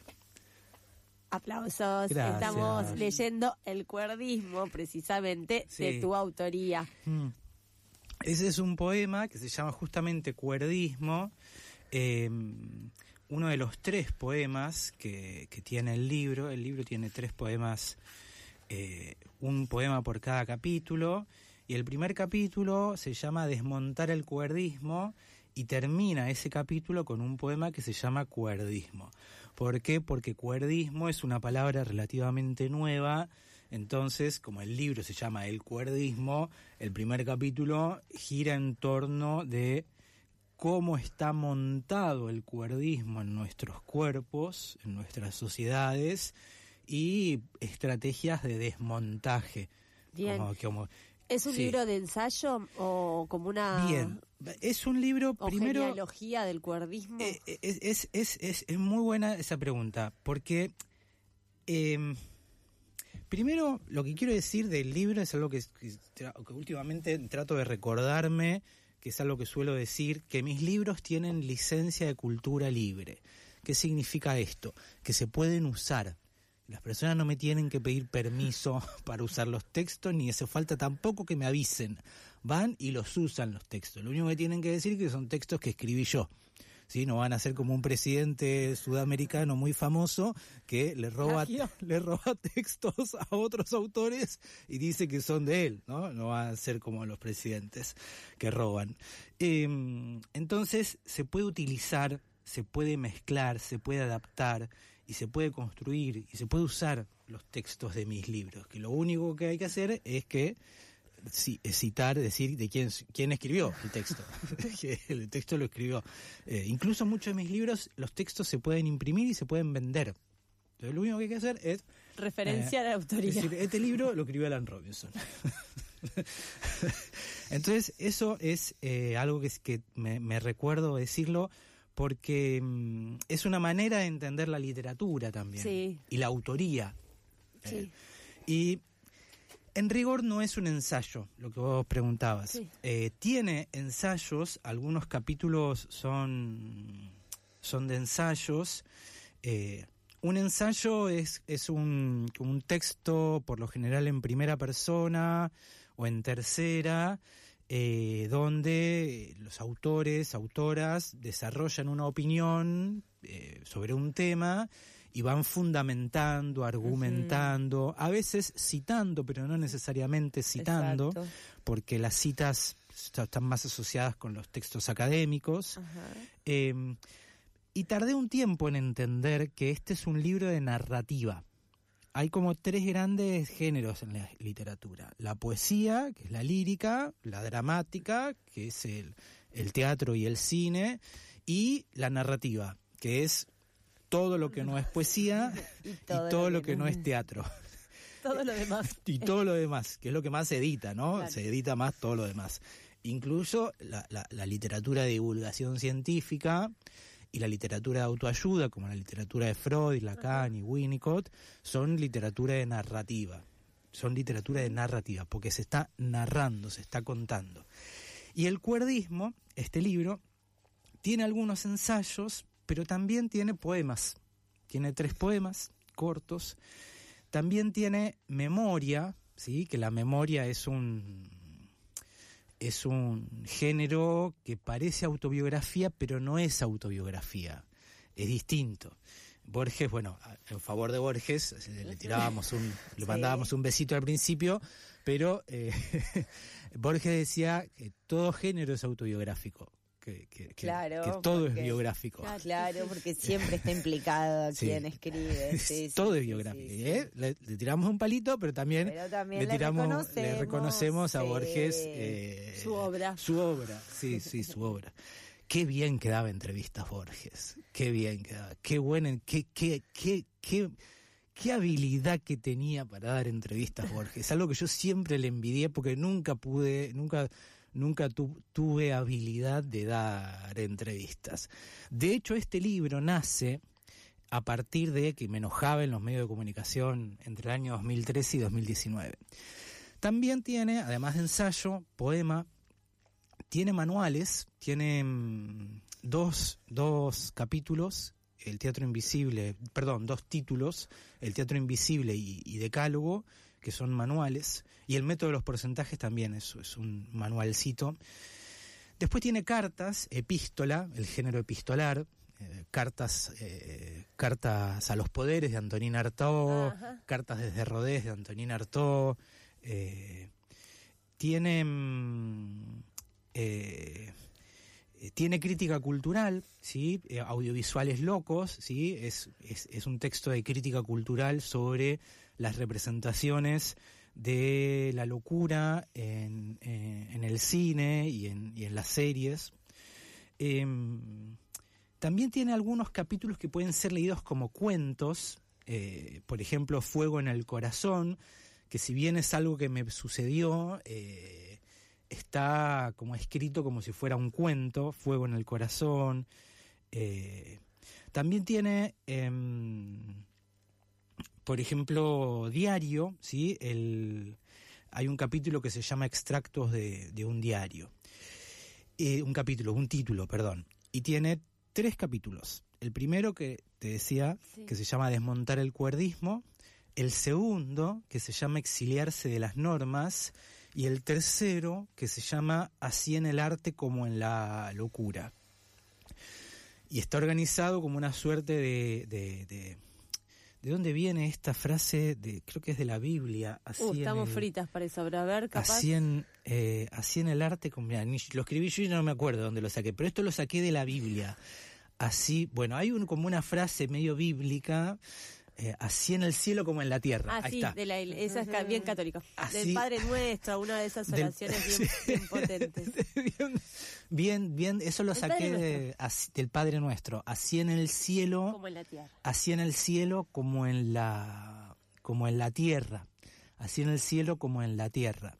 Aplausos. Gracias. Estamos leyendo El cuerdismo, precisamente, Sí. de tu autoría. Mm. Ese es un poema que se llama justamente Cuerdismo, eh, uno de los tres poemas que, que tiene el libro. El libro tiene tres poemas, eh, un poema por cada capítulo, y el primer capítulo se llama Desmontar el cuerdismo y termina ese capítulo con un poema que se llama Cuerdismo. ¿Por qué? Porque cuerdismo es una palabra relativamente nueva. Entonces, como el libro se llama El cuerdismo, el primer capítulo gira en torno de cómo está montado el cuerdismo en nuestros cuerpos, en nuestras sociedades, y estrategias de desmontaje. Bien. Como, como, ¿Es un sí. libro de ensayo o como una Bien, es un libro, o primero, genealogía del cuerdismo? eh, es, es, es, es, es muy buena esa pregunta, porque eh, primero lo que quiero decir del libro es algo que, que, que últimamente trato de recordarme, que es algo que suelo decir, que mis libros tienen licencia de cultura libre. ¿Qué significa esto? Que se pueden usar. Las personas no me tienen que pedir permiso para usar los textos, ni hace falta tampoco que me avisen. Van y los usan los textos. Lo único que tienen que decir es que son textos que escribí yo. ¿Sí? No van a ser como un presidente sudamericano muy famoso que le roba, le roba textos a otros autores y dice que son de él, ¿no? No van a ser como los presidentes que roban. Eh, entonces se puede utilizar, se puede mezclar, se puede adaptar y se puede construir y se puede usar los textos de mis libros, que lo único que hay que hacer es que sí, citar, decir de quién, quién escribió el texto. Que el texto lo escribió. Eh, incluso muchos de mis libros, los textos se pueden imprimir y se pueden vender. Entonces lo único que hay que hacer es referenciar eh, a la autoría. Es decir, este libro lo escribió Alan Robinson. Entonces eso es eh, algo que, que me, me recuerdo decirlo, porque mmm, es una manera de entender la literatura también. Sí. Y la autoría. Sí. Eh, y en rigor no es un ensayo, lo que vos preguntabas. Sí. Eh, tiene ensayos, algunos capítulos son, son de ensayos. Eh, un ensayo es, es un, un texto, por lo general en primera persona o en tercera, eh, donde los autores, autoras desarrollan una opinión eh, sobre un tema y van fundamentando, argumentando, uh-huh. a veces citando, pero no necesariamente citando, exacto. Porque las citas están más asociadas con los textos académicos. Uh-huh. Eh, y tardé un tiempo en entender que este es un libro de narrativa. Hay como tres grandes géneros en la literatura. La poesía, que es la lírica, la dramática, que es el, el teatro y el cine, y la narrativa, que es todo lo que no es poesía y todo, y todo lo, que, lo que no es teatro. Todo lo demás. Y todo lo demás, que es lo que más se edita, ¿no? Claro. Se edita más todo lo demás. Incluso la, la, la literatura de divulgación científica y la literatura de autoayuda, como la literatura de Freud, Lacan y Winnicott, son literatura de narrativa. Son literatura de narrativa, porque se está narrando, se está contando. Y el cuerdismo, este libro, tiene algunos ensayos, pero también tiene poemas. Tiene tres poemas cortos. También tiene memoria, ¿sí? Que la memoria es un es un género que parece autobiografía, pero no es autobiografía. Es distinto. Borges, bueno, en favor de Borges, le tirábamos un, le mandábamos un besito al principio, pero eh, Borges decía que todo género es autobiográfico. Que, que, claro, que todo porque, es biográfico. Claro, porque siempre está implicado sí. quien escribe. Sí, todo sí, es biográfico. Sí, sí. ¿eh? Le, le tiramos un palito, pero también, pero también le, le, tiramos, reconocemos, le reconocemos a sí. Borges eh, su obra. Su obra, sí, sí, su obra. Qué bien que daba entrevistas Borges. Qué bien que daba. Qué buena, qué, qué, qué, qué, qué habilidad que tenía para dar entrevistas Borges. Algo que yo siempre le envidié porque nunca pude, nunca... Nunca tu, tuve habilidad de dar entrevistas. De hecho, este libro nace a partir de que me enojaba en los medios de comunicación entre el año dos mil trece y dos mil diecinueve. También tiene, además de ensayo, poema, tiene manuales, tiene mmm, dos, dos capítulos, El Teatro Invisible, perdón, dos títulos, El Teatro Invisible y, y Decálogo, que son manuales, y El Método de los Porcentajes también es, es un manualcito. Después tiene cartas, epístola, el género epistolar, eh, cartas eh, cartas a los poderes de Antonín Artaud, Ajá. Cartas desde Rodez de Antonín Artaud, eh, tiene eh, tiene crítica cultural, ¿sí? Eh, audiovisuales locos, ¿sí? Es, es, es un texto de crítica cultural sobre las representaciones de la locura en, en, en el cine y en, y en las series. Eh, también tiene algunos capítulos que pueden ser leídos como cuentos, eh, por ejemplo, Fuego en el Corazón, que si bien es algo que me sucedió, eh, está como escrito como si fuera un cuento, Fuego en el Corazón. Eh, también tiene... Eh, Por ejemplo, diario, ¿sí? El, hay un capítulo que se llama Extractos de, de un diario. Eh, un capítulo, un título, perdón. Y tiene tres capítulos. El primero que te decía, sí. que se llama Desmontar el cuerdismo. El segundo, que se llama Exiliarse de las normas. Y el tercero, que se llama Así en el arte como en la locura. Y está organizado como una suerte de... de, de ¿De dónde viene esta frase? De, creo que es de la Biblia. Así uh, estamos el, fritas para eso, a ver, capaz. Así en, eh, así en el arte, como, mira, lo escribí yo y no me acuerdo de dónde lo saqué, pero esto lo saqué de la Biblia. Así, bueno, hay un, como una frase medio bíblica, eh, así en el cielo como en la tierra. Ah, Ahí sí, está. De la, esa es bien católica. Así, del Padre Nuestro, una de esas oraciones del, bien, bien potentes. Bien, bien, bien, eso lo el saqué de, así, del Padre Nuestro. Así en el cielo como en la tierra. Así en el cielo como en la, como en la tierra. Así en el cielo como en la tierra.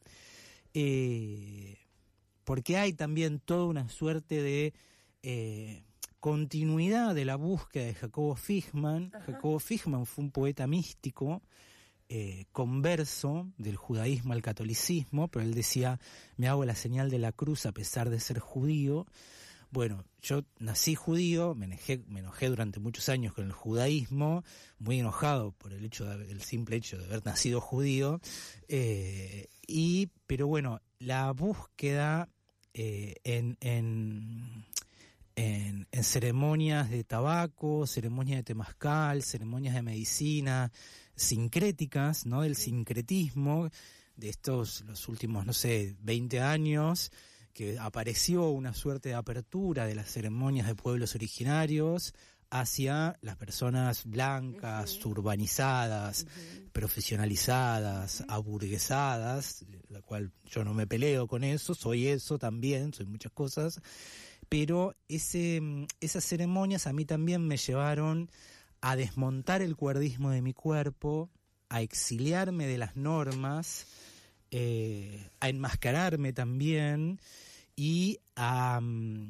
Eh, porque hay también toda una suerte de... Eh, continuidad de la búsqueda de Jacobo Fichman. Ajá. Jacobo Fichman fue un poeta místico, eh, converso del judaísmo al catolicismo, pero él decía, me hago la señal de la cruz a pesar de ser judío. Bueno, yo nací judío, me enojé, me enojé durante muchos años con el judaísmo, muy enojado por el hecho de, el simple hecho de haber nacido judío, eh, y pero bueno, la búsqueda eh, en... en En, en ceremonias de tabaco, ceremonias de temazcal, ceremonias de medicina, sincréticas, ¿no? Del sincretismo de estos, los últimos, no sé, veinte años, que apareció una suerte de apertura de las ceremonias de pueblos originarios hacia las personas blancas, uh-huh. urbanizadas, uh-huh. profesionalizadas, uh-huh. aburguesadas, la cual yo no me peleo con eso, soy eso también, soy muchas cosas. Pero ese, esas ceremonias a mí también me llevaron a desmontar el cuerdismo de mi cuerpo, a exiliarme de las normas, eh, a enmascararme también y a,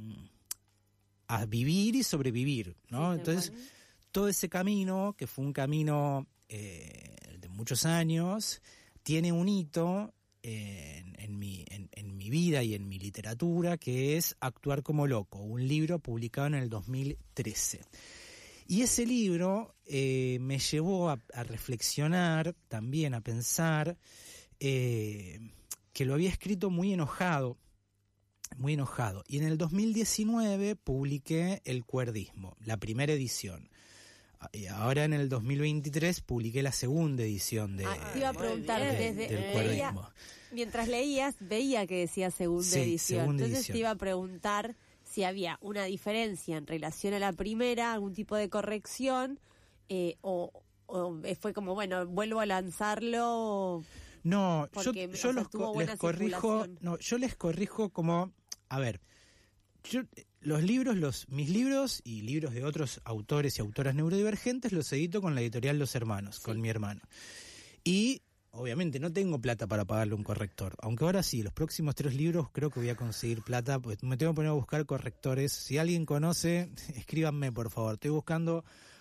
a vivir y sobrevivir, ¿no? Entonces, todo ese camino, que fue un camino eh, de muchos años, tiene un hito En, en, mi, en, en mi vida y en mi literatura, que es Actuar como loco, un libro publicado en el dos mil trece. Y ese libro eh, me llevó a, a reflexionar, también a pensar, eh, que lo había escrito muy enojado, muy enojado. Y en el dos mil diecinueve publiqué El Cuerdismo, la primera edición. Y ahora en el dos mil veintitrés publiqué la segunda edición de, ah, te iba a preguntar, de, desde, del cuerdismo. Mientras leías, veía que decía segunda sí, edición. Segunda Entonces edición. Te iba a preguntar si había una diferencia en relación a la primera, algún tipo de corrección, eh, o, o fue como, bueno, vuelvo a lanzarlo. No, yo, porque, yo o sea, los, les corrijo, no, yo les corrijo como, a ver, yo los libros, los mis libros y libros de otros autores y autoras neurodivergentes los edito con la editorial Los Hermanos, sí. con mi hermano. Y obviamente no tengo plata para pagarle un corrector, aunque ahora sí, los próximos tres libros creo que voy a conseguir plata, pues me tengo que poner a buscar correctores. Si alguien conoce, escríbanme por favor, estoy buscando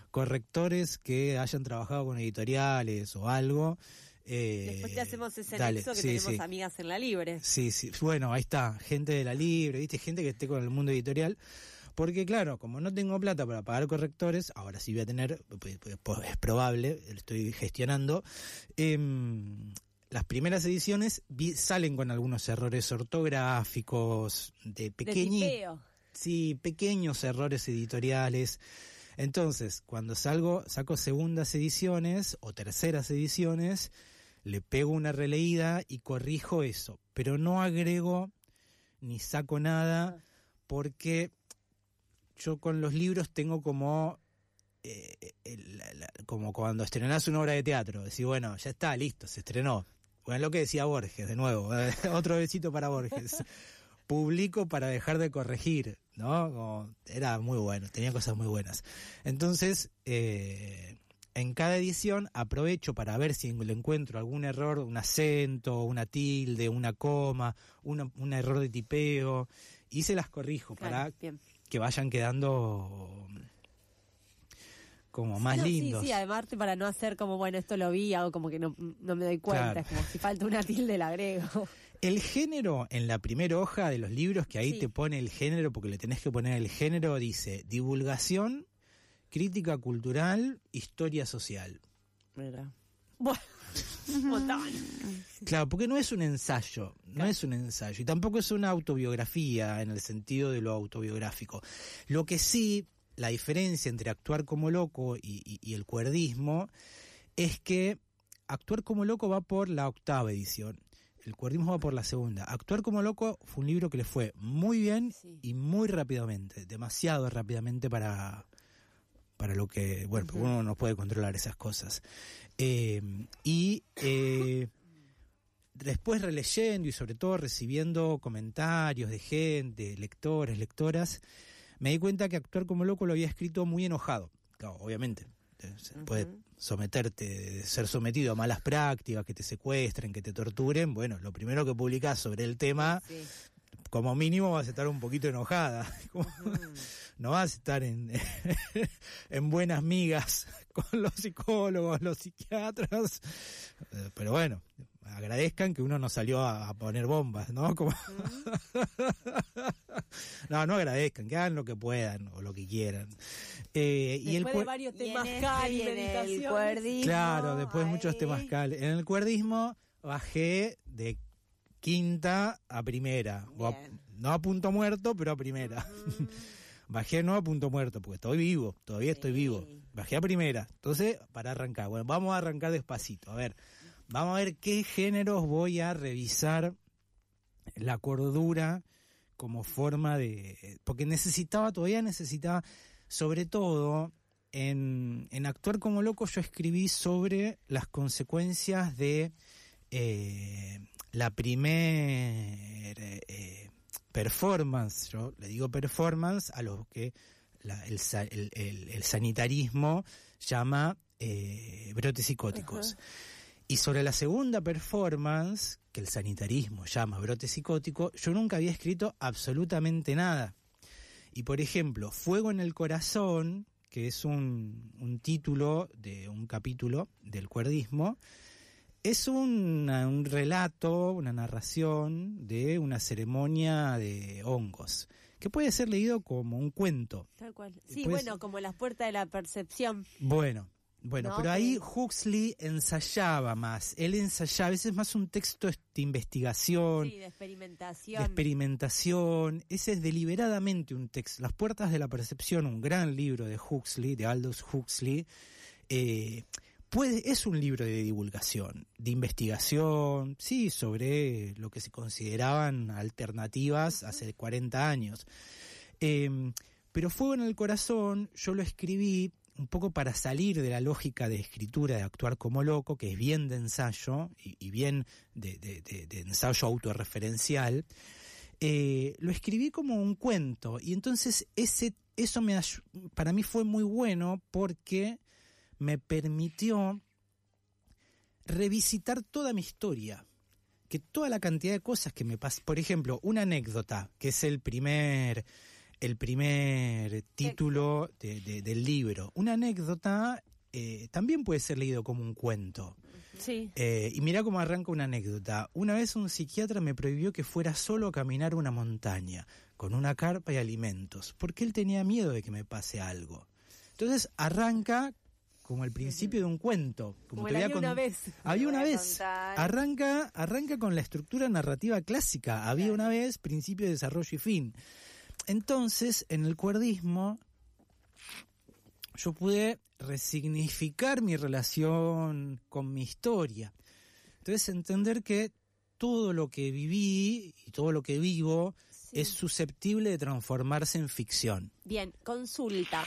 correctores que hayan trabajado con editoriales o algo. Eh, Después te hacemos ese dale, nexo que sí, tenemos sí. amigas en la Libre. Sí, sí. Bueno, ahí está. Gente de la Libre, ¿viste? Gente que esté con el mundo editorial. Porque, claro, como no tengo plata para pagar correctores, ahora sí voy a tener, pues, pues, es probable, lo estoy gestionando. Eh, las primeras ediciones vi, salen con algunos errores ortográficos, de pequeños. De tipeo. Sí, pequeños errores editoriales. Entonces, cuando salgo, saco segundas ediciones o terceras ediciones, le pego una releída y corrijo eso. Pero no agrego ni saco nada porque yo con los libros tengo como eh, el, la, como cuando estrenás una obra de teatro. Decís, bueno, ya está, listo, se estrenó. Bueno, lo que decía Borges, de nuevo, otro besito para Borges. Publico para dejar de corregir, ¿no? Como, era muy bueno, tenía cosas muy buenas. Entonces, eh, en cada edición aprovecho para ver si le encuentro algún error, un acento, una tilde, una coma, una, un error de tipeo, y se las corrijo Claro, para bien. que vayan quedando como más No, lindos. Sí, sí, además para no hacer como, bueno, esto lo vi, hago como que no, no me doy cuenta, Claro. es como si falta una tilde la agrego. El género en la primera hoja de los libros, que ahí Sí. te pone el género, porque le tenés que poner el género, dice divulgación, crítica cultural, historia social. Mira. Bueno, un montón. Claro, porque no es un ensayo, no es un ensayo, y tampoco es una autobiografía en el sentido de lo autobiográfico. Lo que sí, la diferencia entre Actuar como loco y, y, y el cuerdismo es que Actuar como loco va por la octava edición. El cuerdismo va por la segunda. Actuar como loco fue un libro que le fue muy bien sí. y muy rápidamente, demasiado rápidamente para, para lo que, bueno, uh-huh. uno no puede controlar esas cosas. Eh, y eh, después releyendo y sobre todo recibiendo comentarios de gente, lectores, lectoras, me di cuenta que Actuar como loco lo había escrito muy enojado, claro, obviamente. Uh-huh. Puede someterte, ser sometido a malas prácticas, que te secuestren, que te torturen. Bueno, lo primero que publicás sobre el tema, sí. como mínimo vas a estar un poquito enojada. Como, uh-huh. No vas a estar en, en buenas migas con los psicólogos, los psiquiatras. Pero bueno, agradezcan que uno no salió a, a poner bombas, ¿no? Como uh-huh. No, no agradezcan, que hagan lo que puedan o lo que quieran. Eh, después y el de varios temas cali, meditación. Cuerdismo, claro, después de ahí. muchos temas cali. En el cuerdismo bajé de quinta a primera. O a, no a punto muerto, pero a primera. Mm. Bajé no a punto muerto, porque estoy vivo, todavía sí. estoy vivo. Bajé a primera. Entonces, para arrancar, bueno, vamos a arrancar despacito. A ver, vamos a ver qué géneros voy a revisar la cordura como forma de... Porque necesitaba, todavía necesitaba... Sobre todo, en, en Actuar como loco yo escribí sobre las consecuencias de eh, la primer eh, performance, yo le digo performance a lo que la, el, el, el, el sanitarismo llama eh, brotes psicóticos. Uh-huh. Y sobre la segunda performance, que el sanitarismo llama brote psicótico, yo nunca había escrito absolutamente nada. Y por ejemplo, Fuego en el Corazón, que es un, un título de un capítulo del cuerdismo, es un, un relato, una narración de una ceremonia de hongos, que puede ser leído como un cuento. Tal cual. Sí, bueno, ser... como Las Puertas de la Percepción. Bueno. Bueno, no, pero ahí Huxley ensayaba más. Él ensayaba, a veces más un texto de investigación. Sí, de experimentación. De experimentación. Ese es deliberadamente un texto. Las Puertas de la Percepción, un gran libro de Huxley, de Aldous Huxley, eh, puede, es un libro de divulgación, de investigación, sí, sobre lo que se consideraban alternativas hace cuarenta años. Eh, pero Fuego en el Corazón, yo lo escribí un poco para salir de la lógica de escritura de Actuar como loco, que es bien de ensayo y, y bien de, de, de, de ensayo autorreferencial. Eh, lo escribí como un cuento y entonces ese eso me para mí fue muy bueno porque me permitió revisitar toda mi historia, que toda la cantidad de cosas que me pasan, por ejemplo, una anécdota, que es el primer el primer título de, de, del libro. Una anécdota eh, también puede ser leído como un cuento. Sí. Eh, y mirá cómo arranca una anécdota. Una vez un psiquiatra me prohibió que fuera solo a caminar una montaña, con una carpa y alimentos, porque él tenía miedo de que me pase algo. Entonces arranca como el principio de un cuento. Como, como te voy a había con... una vez. Había una vez. Arranca, arranca con la estructura narrativa clásica. Había claro. una vez, principio, desarrollo y fin. Entonces, en el cuerdismo, yo pude resignificar mi relación con mi historia. Entonces, entender que todo lo que viví y todo lo que vivo sí. es susceptible de transformarse en ficción. Bien, consulta.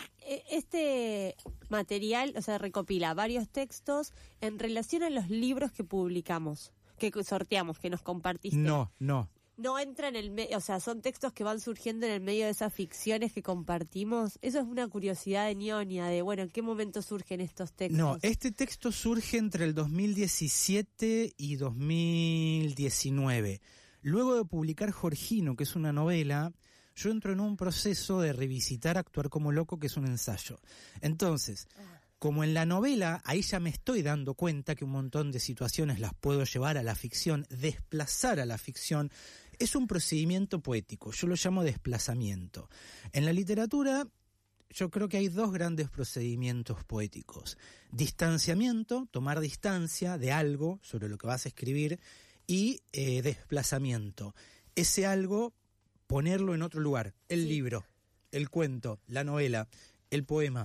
Este material, o sea, recopila varios textos en relación a los libros que publicamos, que sorteamos, que nos compartiste. No, no. No entra en el medio, o sea, son textos que van surgiendo en el medio de esas ficciones que compartimos. Eso es una curiosidad de ñoña, de bueno, ¿en qué momento surgen estos textos? No, este texto surge entre el dos mil diecisiete y dos mil diecinueve. Luego de publicar Jorgino, que es una novela, yo entro en un proceso de revisitar Actuar como loco, que es un ensayo. Entonces, como en la novela, ahí ya me estoy dando cuenta que un montón de situaciones las puedo llevar a la ficción, desplazar a la ficción. Es un procedimiento poético, yo lo llamo desplazamiento. En la literatura, yo creo que hay dos grandes procedimientos poéticos. Distanciamiento, tomar distancia de algo sobre lo que vas a escribir, y eh, desplazamiento. Ese algo, ponerlo en otro lugar. El sí. libro, el cuento, la novela, el poema.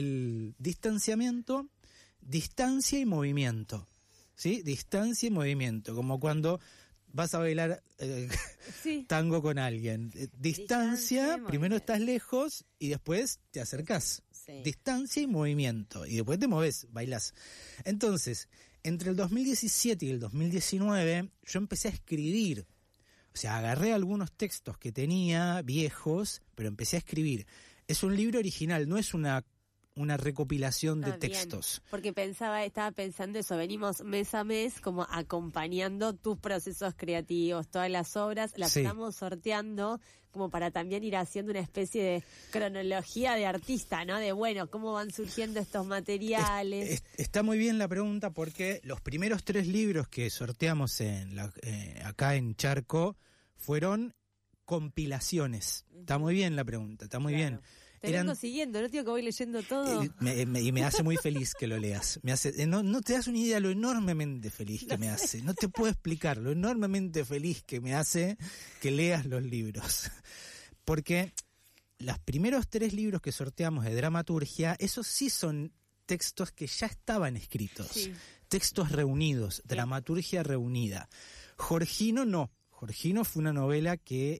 El distanciamiento, distancia y movimiento, ¿sí? Distancia y movimiento, como cuando vas a bailar eh, sí. tango con alguien. Eh, distancia, distancia primero estás lejos y después te acercás. Sí. Distancia y movimiento, y después te moves, bailás. Entonces, entre el dos mil diecisiete y el dos mil diecinueve, yo empecé a escribir. O sea, agarré algunos textos que tenía, viejos, pero empecé a escribir. Es un libro original, no es una una recopilación de ah, textos. Bien, porque pensaba, estaba pensando eso, venimos mes a mes como acompañando tus procesos creativos, todas las obras, las sí. estamos sorteando como para también ir haciendo una especie de cronología de artista, ¿no? De bueno, cómo van surgiendo estos materiales. Es, es, está muy bien la pregunta porque los primeros tres libros que sorteamos en la, eh, acá en Charco fueron compilaciones. Uh-huh. Está muy bien la pregunta, está muy claro. bien. Te Eran, vengo siguiendo, ¿no, tío? Que voy leyendo todo. Y me, me, y me hace muy feliz que lo leas. Me hace, no, no te das una idea lo enormemente feliz que me hace. No te puedo explicar lo enormemente feliz que me hace que leas los libros. Porque los primeros tres libros que sorteamos de dramaturgia, esos sí son textos que ya estaban escritos. Sí. Textos reunidos, sí. dramaturgia reunida. Jorgino no. Jorgino fue una novela que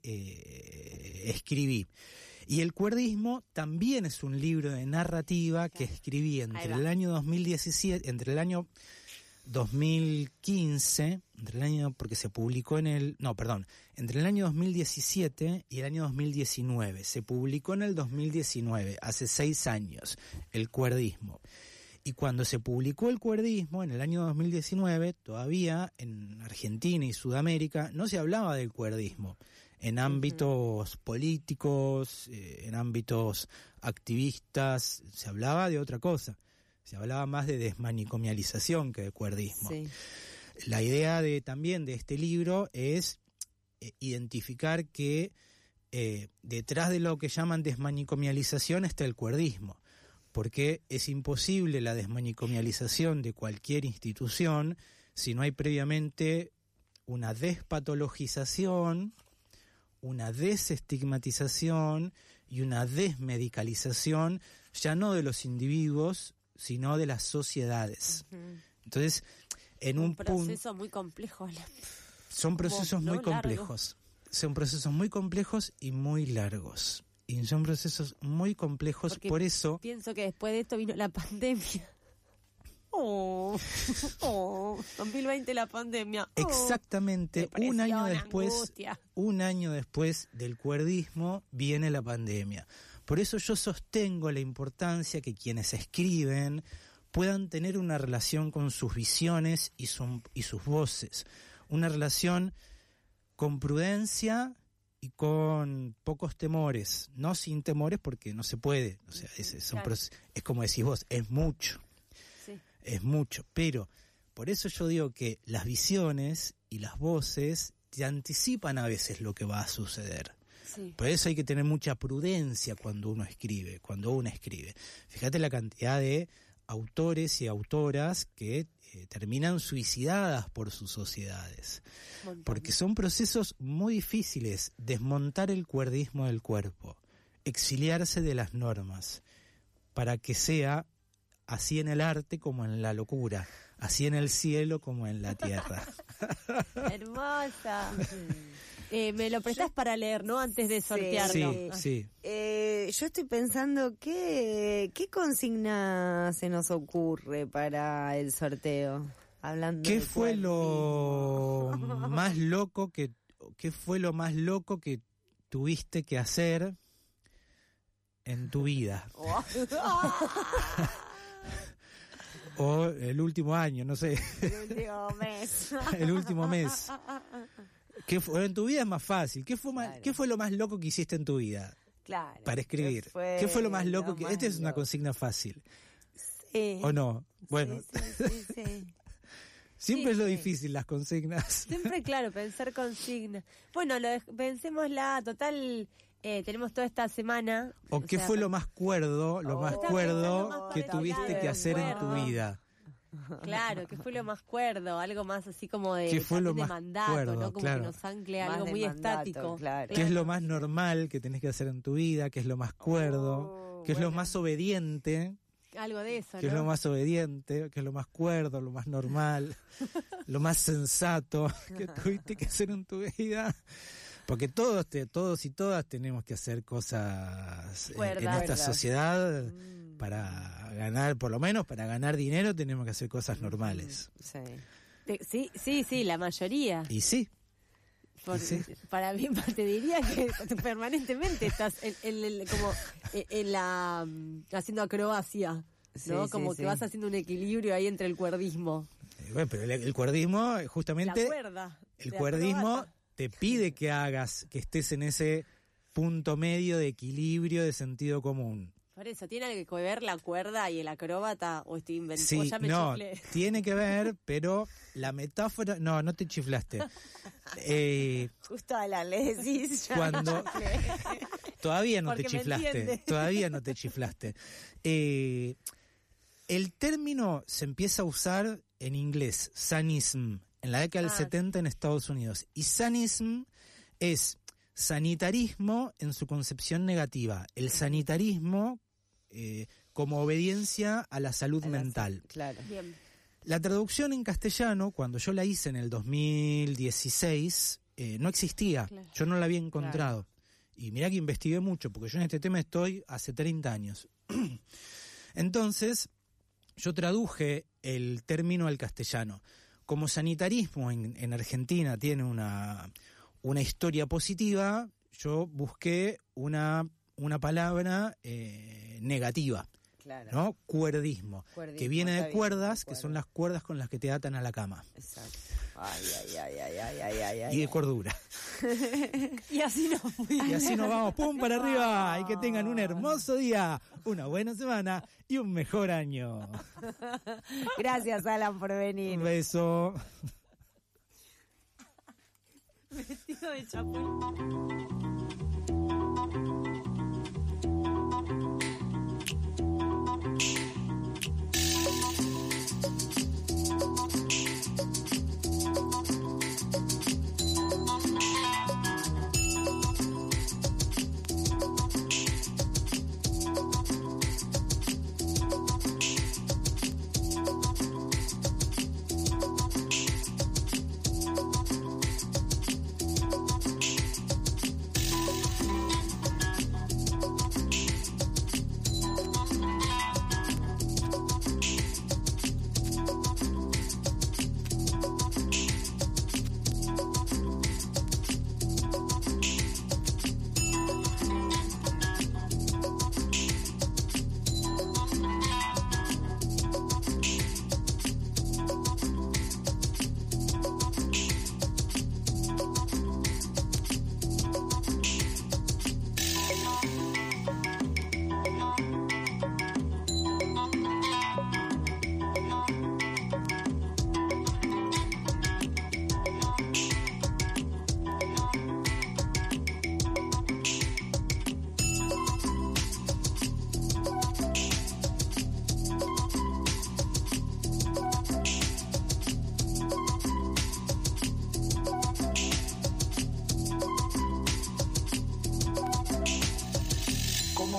eh, escribí. Y El cuerdismo también es un libro de narrativa que escribí entre el año dos mil diecisiete, entre el año dos mil quince, entre el año porque se publicó en el, no, perdón, entre el año dos mil diecisiete y el año dos mil diecinueve. Se publicó en el dos mil diecinueve, hace seis años, El cuerdismo. Y cuando se publicó El cuerdismo en el año dos mil diecinueve, todavía en Argentina y Sudamérica no se hablaba del cuerdismo. En ámbitos políticos, eh, en ámbitos activistas, se hablaba de otra cosa. Se hablaba más de desmanicomialización que de cuerdismo. Sí. La idea de también de este libro es eh, identificar que eh, detrás de lo que llaman desmanicomialización está el cuerdismo, porque es imposible la desmanicomialización de cualquier institución si no hay previamente una despatologización, una desestigmatización y una desmedicalización, ya no de los individuos, sino de las sociedades. Uh-huh. Entonces, en un, un proceso pun- muy complejo. Son procesos muy largo. complejos. Son procesos muy complejos y muy largos. Y son procesos muy complejos, Porque por eso... pienso que después de esto vino la pandemia. Oh, oh, dos mil veinte la pandemia. Oh, exactamente, un año después, angustia. un año después del cuerdismo viene la pandemia. Por eso yo sostengo la importancia que quienes escriben puedan tener una relación con sus visiones y, su, y sus voces, una relación con prudencia y con pocos temores, no sin temores porque no se puede, o sea, es, es, un Claro. proce- es como decís vos, es mucho, Sí. es mucho, pero por eso yo digo que las visiones y las voces te anticipan a veces lo que va a suceder. Sí. Por eso hay que tener mucha prudencia cuando uno escribe, cuando uno escribe. Fíjate la cantidad de autores y autoras que eh, terminan suicidadas por sus sociedades. Montón. Porque son procesos muy difíciles, desmontar el cuerdismo del cuerpo, exiliarse de las normas, para que sea así en el arte como en la locura, así en el cielo como en la tierra. Hermosa. Eh, me lo prestás para leer, ¿no? Antes de sortearlo. Sí, sí. Eh, yo estoy pensando, ¿qué, ¿qué consigna se nos ocurre para el sorteo? Hablando ¿Qué de fue lo cuerpo. más loco que qué fue lo más loco que tuviste que hacer en tu vida? O el último año, no sé. El último mes. El último mes. ¿Qué fue en tu vida? Es más fácil. ¿Qué fue más, ¿qué fue lo más loco que hiciste en tu vida? Claro. Para escribir. ¿Qué fue ¿Qué fue lo más loco lo que más esta es una loco? consigna fácil? Sí. ¿O no? Bueno, Sí, sí, sí, sí. siempre Sí, es lo sí. difícil las consignas. Siempre, claro, pensar consigna. Bueno, lo de- pensémosla, total, eh, tenemos toda esta semana. ¿O qué sea, fue lo más cuerdo, lo más Estaba cuerdo pensando más por que ese tuviste lado, que hacer en tu cuerdo. vida? Claro, que fue lo más cuerdo, algo más así como de, ¿Qué fue lo también de más mandato, cuerdo? ¿no? Como Claro. que nos ancle Más algo de muy mandato, estático. claro. ¿Qué es lo más normal que tenés que hacer en tu vida? ¿Qué es lo más cuerdo? ¿Qué es lo más obediente? Algo de eso, ¿Qué es ¿no? lo más obediente? ¿Qué es lo más cuerdo? ¿Lo más normal? ¿Lo más sensato que tuviste que hacer en tu vida? Porque todos, te, todos y todas tenemos que hacer cosas eh, en Cuerdas. esta Cuerdas. sociedad para ganar, por lo menos para ganar dinero tenemos que hacer cosas normales. Sí. De- sí, sí, sí, la mayoría. Y sí, Por- sí. Para mí, te diría que permanentemente estás en, en el- como en, en la mm, haciendo acrobacia, ¿no? Sí, como sí, que sí. vas haciendo un equilibrio ahí entre el cuerdismo. Eh, bueno, pero el, el cuerdismo, La justamente, cuerda. el de cuerdismo acrobata. te pide que hagas, que estés en ese punto medio de equilibrio, de sentido común. Por eso, ¿tiene algo que ver la cuerda y el acróbata? ¿O estoy inventando? Sí, ya me no, chiflé. tiene que ver, pero la metáfora, no, no te chiflaste. Eh, Justo a la le decís. ya Cuando- me chiflé. Todavía no Porque te me chiflaste. entiende. Todavía no te chiflaste. Eh, el término se empieza a usar en inglés, sanism, en la década del Ah. setenta en Estados Unidos. Y sanism es sanitarismo en su concepción negativa. El sanitarismo eh, como obediencia a la salud mental. Claro. Bien. La traducción en castellano, cuando yo la hice en el dos mil dieciséis, eh, no existía. Claro. Yo no la había encontrado. Y mirá que investigué mucho, porque yo en este tema estoy hace treinta años. Entonces, yo traduje el término al castellano. Como sanitarismo en, en Argentina tiene una, una historia positiva, yo busqué una, una palabra eh, negativa. Claro. ¿No? Cuerdismo, Cuerdismo, que viene está de bien, cuerdas, de que son las cuerdas con las que te atan a la cama. Exacto. Ay, ay, ay, ay, ay, ay, ay, ay. Y de cordura. Y así nos fuimos. Y así nos vamos, pum, para arriba. Y que tengan un hermoso día, una buena semana y un mejor año. Gracias, Alan, por venir. Un beso. Vestido de chapulín.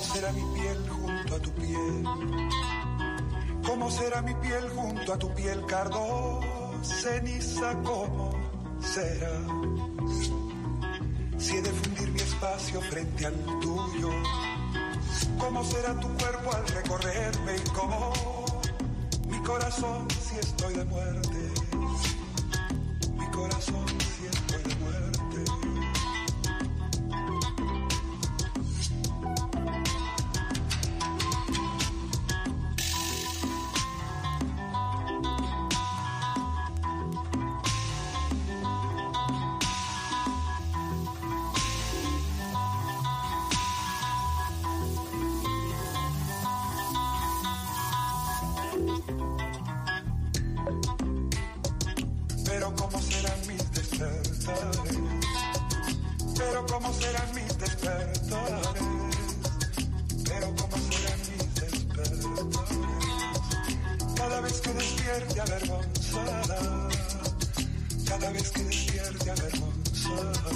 será mi piel junto a tu piel? ¿Cómo será mi piel junto a tu piel, cardo, ceniza? ¿Cómo será? Si he de fundir mi espacio frente al tuyo, ¿cómo será tu cuerpo al recorrerme? Y cómo mi corazón si estoy de muerte, mi corazón si estoy de muerte. Pero cómo serán mis despertares, pero cómo serán mis despertares, pero cómo serán mis despertares, cada vez que despierte avergonzada, cada vez que despierte avergonzada.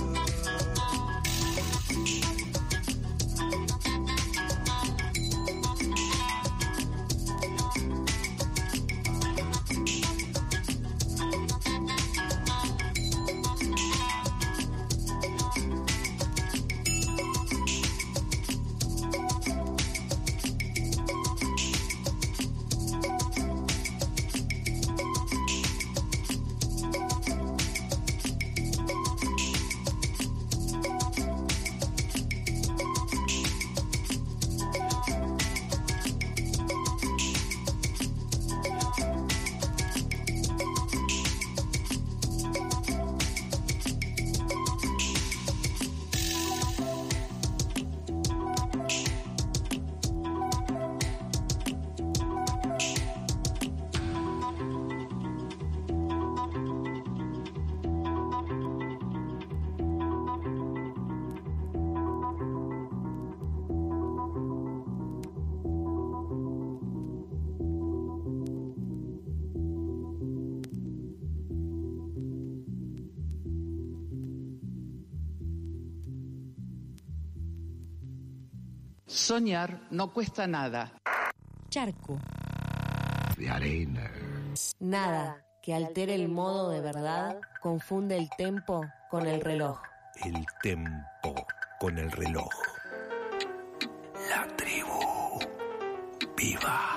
Soñar no cuesta nada. Charco. De arena. Nada que altere el modo de verdad confunde el tempo con el reloj. El tempo con el reloj. La tribu viva.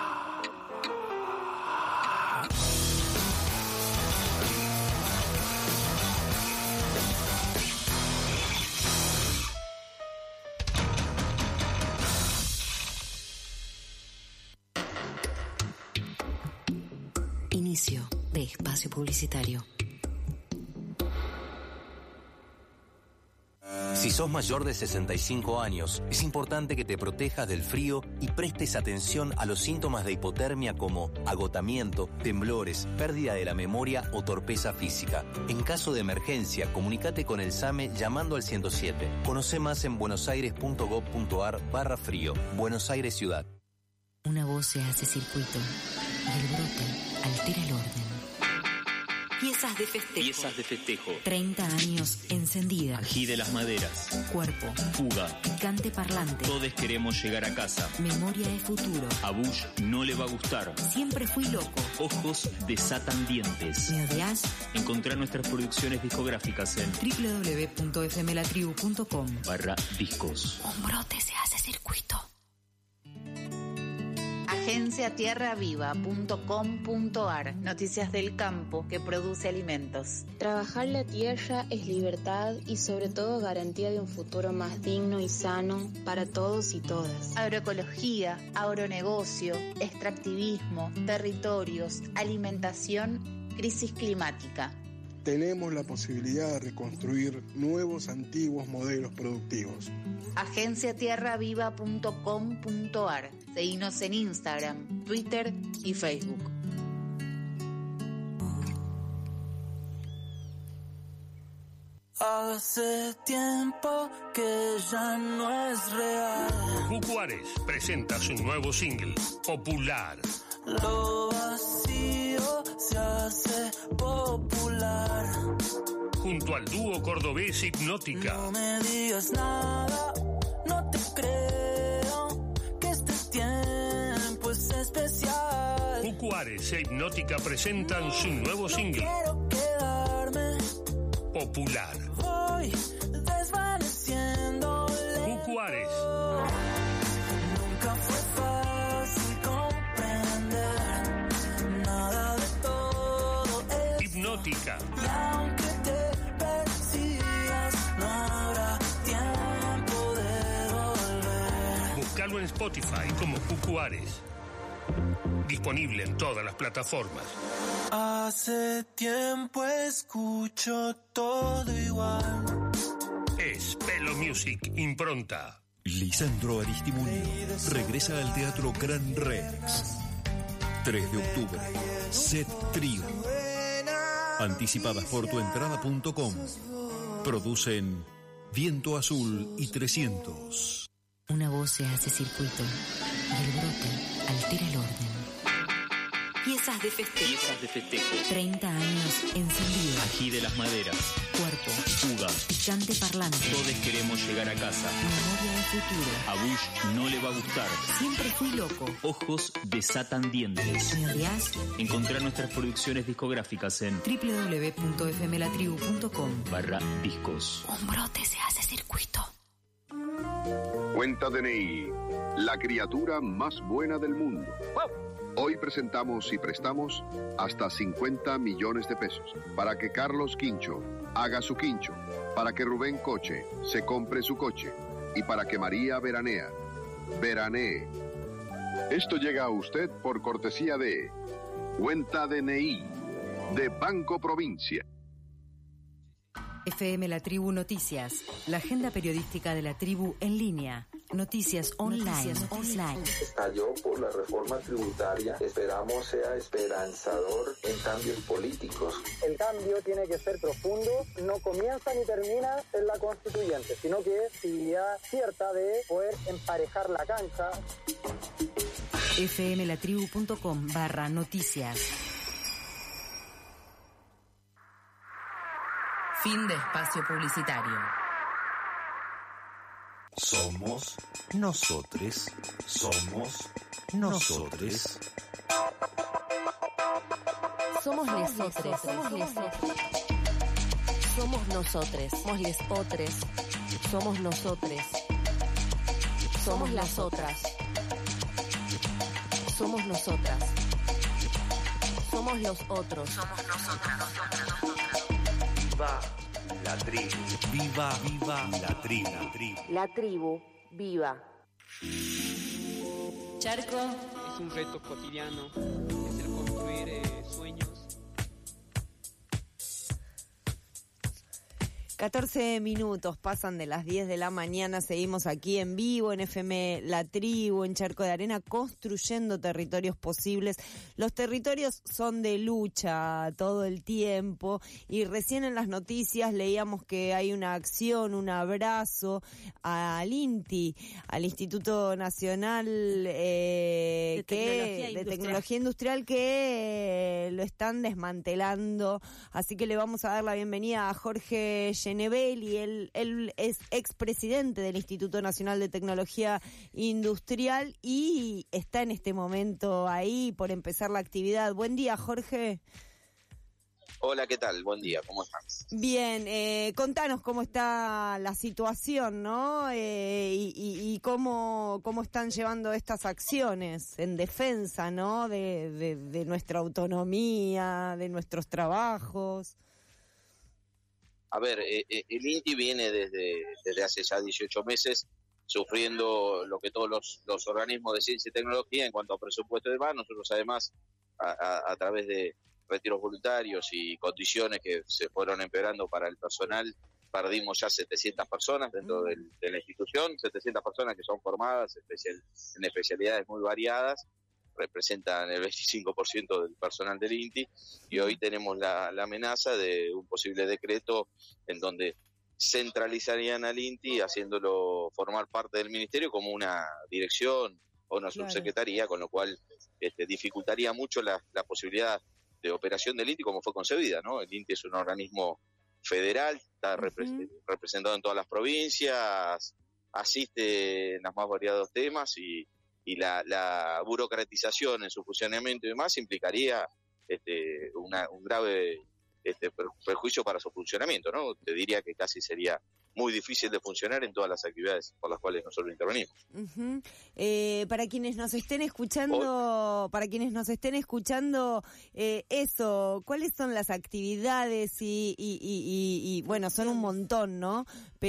Inicio de espacio publicitario. Si sos mayor de sesenta y cinco años, es importante que te protejas del frío y prestes atención a los síntomas de hipotermia como agotamiento, temblores, pérdida de la memoria o torpeza física. En caso de emergencia, comunícate con el SAME llamando al ciento siete. Conoce más en buenosaires.gov.ar barra frío. Buenos Aires Ciudad. Una voz se hace circuito y el brote altera el orden. Piezas de festejo. Piezas de festejo. treinta años encendida. Ají de las maderas. Cuerpo. Fuga. Picante parlante. Todos queremos llegar a casa. Memoria de futuro. A Bush no le va a gustar. Siempre fui loco. Ojos desatan dientes. ¿Me odias? Encontrá nuestras producciones discográficas en doble u doble u doble u punto f m la tribu punto com barra discos. Un brote se hace circuito. agencia tierra viva punto com punto ar. Noticias del campo que produce alimentos. Trabajar la tierra es libertad y sobre todo garantía de un futuro más digno y sano para todos y todas. Agroecología, agronegocio, extractivismo, territorios, alimentación, crisis climática. Tenemos la posibilidad de reconstruir nuevos antiguos modelos productivos. agencia tierra viva punto com punto ar. Seguinos en Instagram, Twitter y Facebook. Hace tiempo que ya no es real. Juárez presenta su nuevo single, Popular. Lo vacío se hace popular. Junto al dúo cordobés Hipnótica. No me digas nada, no te creo. Cucu Ares e Hipnótica presentan su nuevo single, Popular. Voy desvaneciendo. Cucu Ares. Nunca fue fácil comprender nada de todo es. Hipnótica. Y aunque te persigas, no habrá tiempo de volver. Búscalo en Spotify como Cucu Ares. Disponible en todas las plataformas. Hace tiempo escucho todo igual. Es Pelo Music, impronta. Lisandro Aristimuño regresa al Teatro Gran Rex. tres de octubre. Set Trío. Anticipadas por tuentrada punto com. Producen Viento Azul y trescientos. Una voz se hace circuito y el brote altera el orden. Piezas de festejo. Piezas de festejo. treinta años encendido. Ají de las maderas. Cuerpo. Fuga. Chante parlante. Todos queremos llegar a casa. Memoria del futuro. A Bush no le va a gustar. Siempre fui loco. Ojos desatan dientes. ¿Me odias? Encontrá nuestras producciones discográficas en doble u doble u doble u punto f m la tribu punto com barra discos. Un brote se hace circuito. Cuenta D N I, la criatura más buena del mundo. Hoy presentamos y prestamos hasta cincuenta millones de pesos para que Carlos Quincho haga su quincho, para que Rubén Coche se compre su coche y para que María Veranea veranee. Esto llega a usted por cortesía de Cuenta D N I de Banco Provincia. F M La Tribu Noticias, la agenda periodística de la tribu en línea. Noticias online. Noticias online. Estalló por la reforma tributaria. Esperamos sea esperanzador en cambios políticos. El cambio tiene que ser profundo, no comienza ni termina en la constituyente, sino que es posibilidad cierta de poder emparejar la cancha. f m la tribu punto com barra noticias. Fin de espacio publicitario. Somos nosotres. Somos nosotres. Somos lesotres. Somos lesotres. Somos nosotres. Somos lesotres. Somos nosotres. Somos las otras. Somos nosotras. Somos los otros. Somos nosotras. Viva la tribu. Viva, viva la tribu. La tribu, viva. Charco. Es un reto cotidiano, es el construir eh, sueños. catorce minutos pasan de las diez de la mañana, seguimos aquí en vivo en F M La Tribu, en Charco de Arena, construyendo territorios posibles. Los territorios son de lucha todo el tiempo y recién en las noticias leíamos que hay una acción, un abrazo al INTI, al Instituto Nacional eh, de, que, tecnología de industrial. Tecnología Industrial, que eh, lo están desmantelando. Así que le vamos a dar la bienvenida a Jorge Genevelli. Él, él es expresidente del Instituto Nacional de Tecnología Industrial y está en este momento ahí por empezar la actividad. Buen día, Jorge. Hola, ¿qué tal? Buen día, ¿cómo están? Bien, eh, contanos cómo está la situación, ¿no? Eh, y, y, y cómo, cómo están llevando estas acciones en defensa, ¿no? De, de, de nuestra autonomía, de nuestros trabajos. A ver, eh, eh, el INTI viene desde, desde hace ya dieciocho meses sufriendo lo que todos los, los organismos de ciencia y tecnología en cuanto a presupuesto y demás. Nosotros además, a, a, a través de retiros voluntarios y condiciones que se fueron empeorando para el personal, perdimos ya setecientas personas dentro del, de la institución, setecientas personas que son formadas especial, en especialidades muy variadas, representan el veinticinco por ciento del personal del INTI, y hoy tenemos la, la amenaza de un posible decreto en donde centralizarían al INTI haciéndolo formar parte del ministerio como una dirección o una Claro. subsecretaría, con lo cual este, dificultaría mucho la, la posibilidad de operación del INTI como fue concebida, ¿no? El INTI es un organismo federal, está repre- uh-huh. representado en todas las provincias, asiste en los más variados temas y, y la, la burocratización en su funcionamiento y demás implicaría este, una, un grave este, perjuicio para su funcionamiento, ¿no? Te diría que casi sería muy difícil de funcionar en todas las actividades por las cuales nosotros intervenimos. Uh-huh. Eh, para quienes nos estén escuchando, para quienes nos estén escuchando, eh, eso, ¿cuáles son las actividades? Y, y, y, y, y bueno, son un montón, ¿no?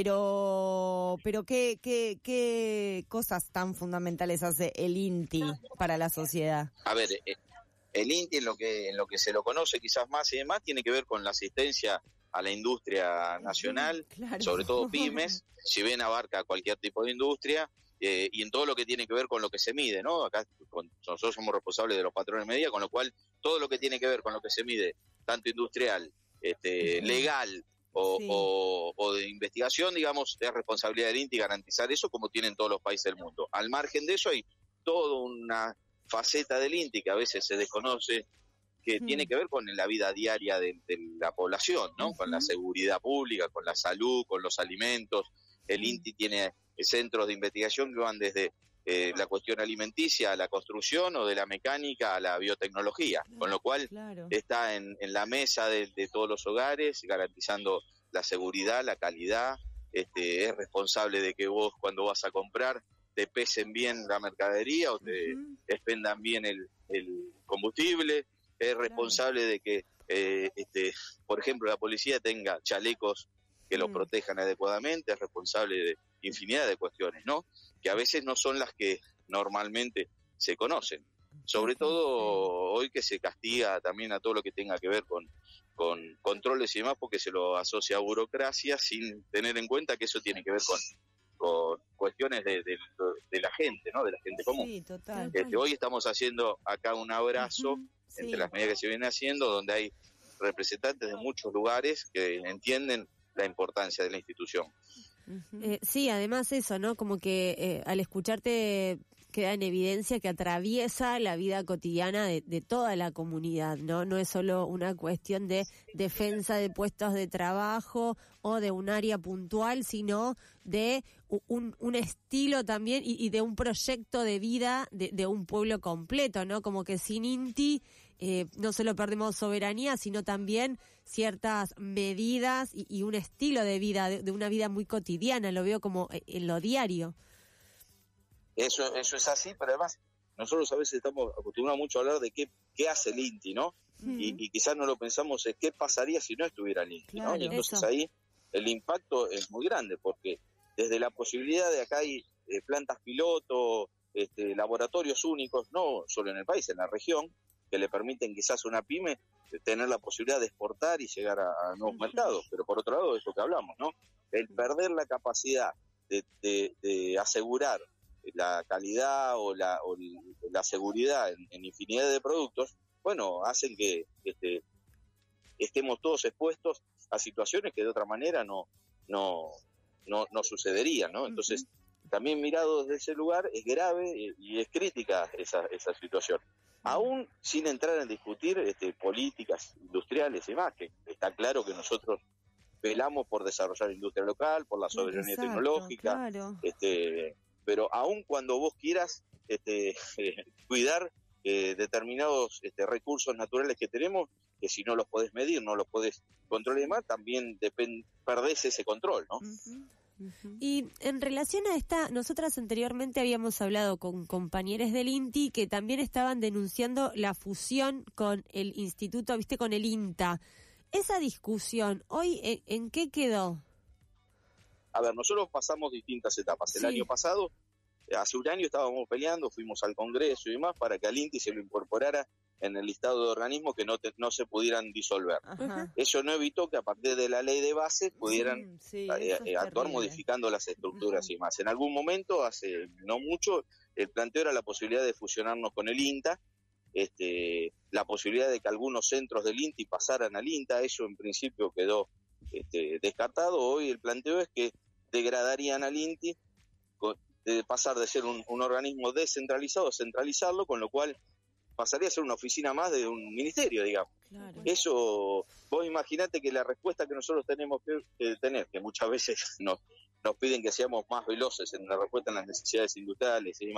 Pero, pero ¿qué, qué, qué cosas tan fundamentales hace el INTI para la sociedad? A ver, eh, el INTI en lo que en lo que se lo conoce quizás más y demás tiene que ver con la asistencia a la industria nacional, claro. Sobre todo pymes, si bien abarca cualquier tipo de industria, eh, y en todo lo que tiene que ver con lo que se mide, ¿no? Acá con, nosotros somos responsables de los patrones de medida, con lo cual todo lo que tiene que ver con lo que se mide, tanto industrial, este, uh-huh. legal o, sí. o, o de investigación, digamos, es responsabilidad del INTI garantizar eso como tienen todos los países del mundo. Al margen de eso hay toda una faceta del INTI que a veces se desconoce, que uh-huh. tiene que ver con la vida diaria de, de la población, ¿no? Uh-huh. Con la seguridad pública, con la salud, con los alimentos. El uh-huh. INTI tiene centros de investigación que van desde eh, la cuestión alimenticia a la construcción o de la mecánica a la biotecnología, con lo cual claro. está en, en la mesa de, de todos los hogares, garantizando la seguridad, la calidad, este, es responsable de que vos cuando vas a comprar te pesen bien la mercadería o te uh-huh. expendan bien el, el combustible, es responsable claro. de que, eh, este, por ejemplo, la policía tenga chalecos que lo mm. protejan adecuadamente, es responsable de infinidad de cuestiones, ¿no? Que a veces no son las que normalmente se conocen. Sobre todo hoy que se castiga también a todo lo que tenga que ver con, con controles y demás, porque se lo asocia a burocracia sin tener en cuenta que eso tiene que ver con, con cuestiones de, de, de la gente, ¿no? De la gente común. Sí, total. Este, hoy estamos haciendo acá un abrazo uh-huh. sí. entre las medidas que se vienen haciendo, donde hay representantes de muchos lugares que entienden la importancia de la institución. Uh-huh. Eh, sí, además eso, ¿no? Como que eh, al escucharte queda en evidencia que atraviesa la vida cotidiana de, de toda la comunidad, ¿no? No es solo una cuestión de defensa de puestos de trabajo o de un área puntual, sino de un, un estilo también y, y de un proyecto de vida de, de un pueblo completo, ¿no? Como que sin INTI eh, no solo perdemos soberanía, sino también ciertas medidas y, y un estilo de vida, de, de una vida muy cotidiana, lo veo como en lo diario. Eso eso es así, pero además nosotros a veces estamos acostumbrados mucho a hablar de qué, qué hace el INTI, ¿no? Mm. Y, y quizás no lo pensamos en qué pasaría si no estuviera el INTI, claro, ¿no? Y entonces eso. Ahí el impacto es muy grande, porque desde la posibilidad de acá hay eh, plantas piloto, este, laboratorios únicos, no solo en el país, en la región, que le permiten quizás a una pyme tener la posibilidad de exportar y llegar a, a nuevos uh-huh. mercados. Pero por otro lado, eso que hablamos, ¿no? El perder la capacidad de, de, de asegurar la calidad o la, o la seguridad en, en infinidad de productos, bueno, hacen que este, estemos todos expuestos a situaciones que de otra manera no no no, no sucederían, ¿no? Entonces, uh-huh. también mirado desde ese lugar es grave y, y es crítica esa, esa situación. Aún sin entrar en discutir este, políticas industriales y más, que está claro que nosotros velamos por desarrollar industria local, por la soberanía Exacto, tecnológica, claro. este pero aun cuando vos quieras este, eh, cuidar eh, determinados este, recursos naturales que tenemos, que si no los podés medir, no los podés controlar y demás, también depend, perdés ese control, ¿no? Uh-huh. Uh-huh. Y en relación a esta, nosotras anteriormente habíamos hablado con compañeros del INTI que también estaban denunciando la fusión con el instituto, viste, con el INTA. Esa discusión, ¿hoy en, en qué quedó? A ver, nosotros pasamos distintas etapas. El sí. año pasado, hace un año estábamos peleando, fuimos al Congreso y demás para que al INTI se lo incorporara en el listado de organismos que no te, no se pudieran disolver. Ajá. Eso no evitó que a partir de la ley de base pudieran sí, sí, eh, eh, actuar modificando las estructuras uh-huh. y más. En algún momento, hace no mucho, el planteo era la posibilidad de fusionarnos con el INTA, este, la posibilidad de que algunos centros del INTI pasaran al INTA, eso en principio quedó Este, descartado. Hoy el planteo es que degradarían al INTI, de pasar de ser un, un organismo descentralizado a centralizarlo, con lo cual pasaría a ser una oficina más de un ministerio, digamos. Claro. Eso, vos imaginate que la respuesta que nosotros tenemos que, que tener, que muchas veces nos, nos piden que seamos más veloces en la respuesta a las necesidades industriales y demás,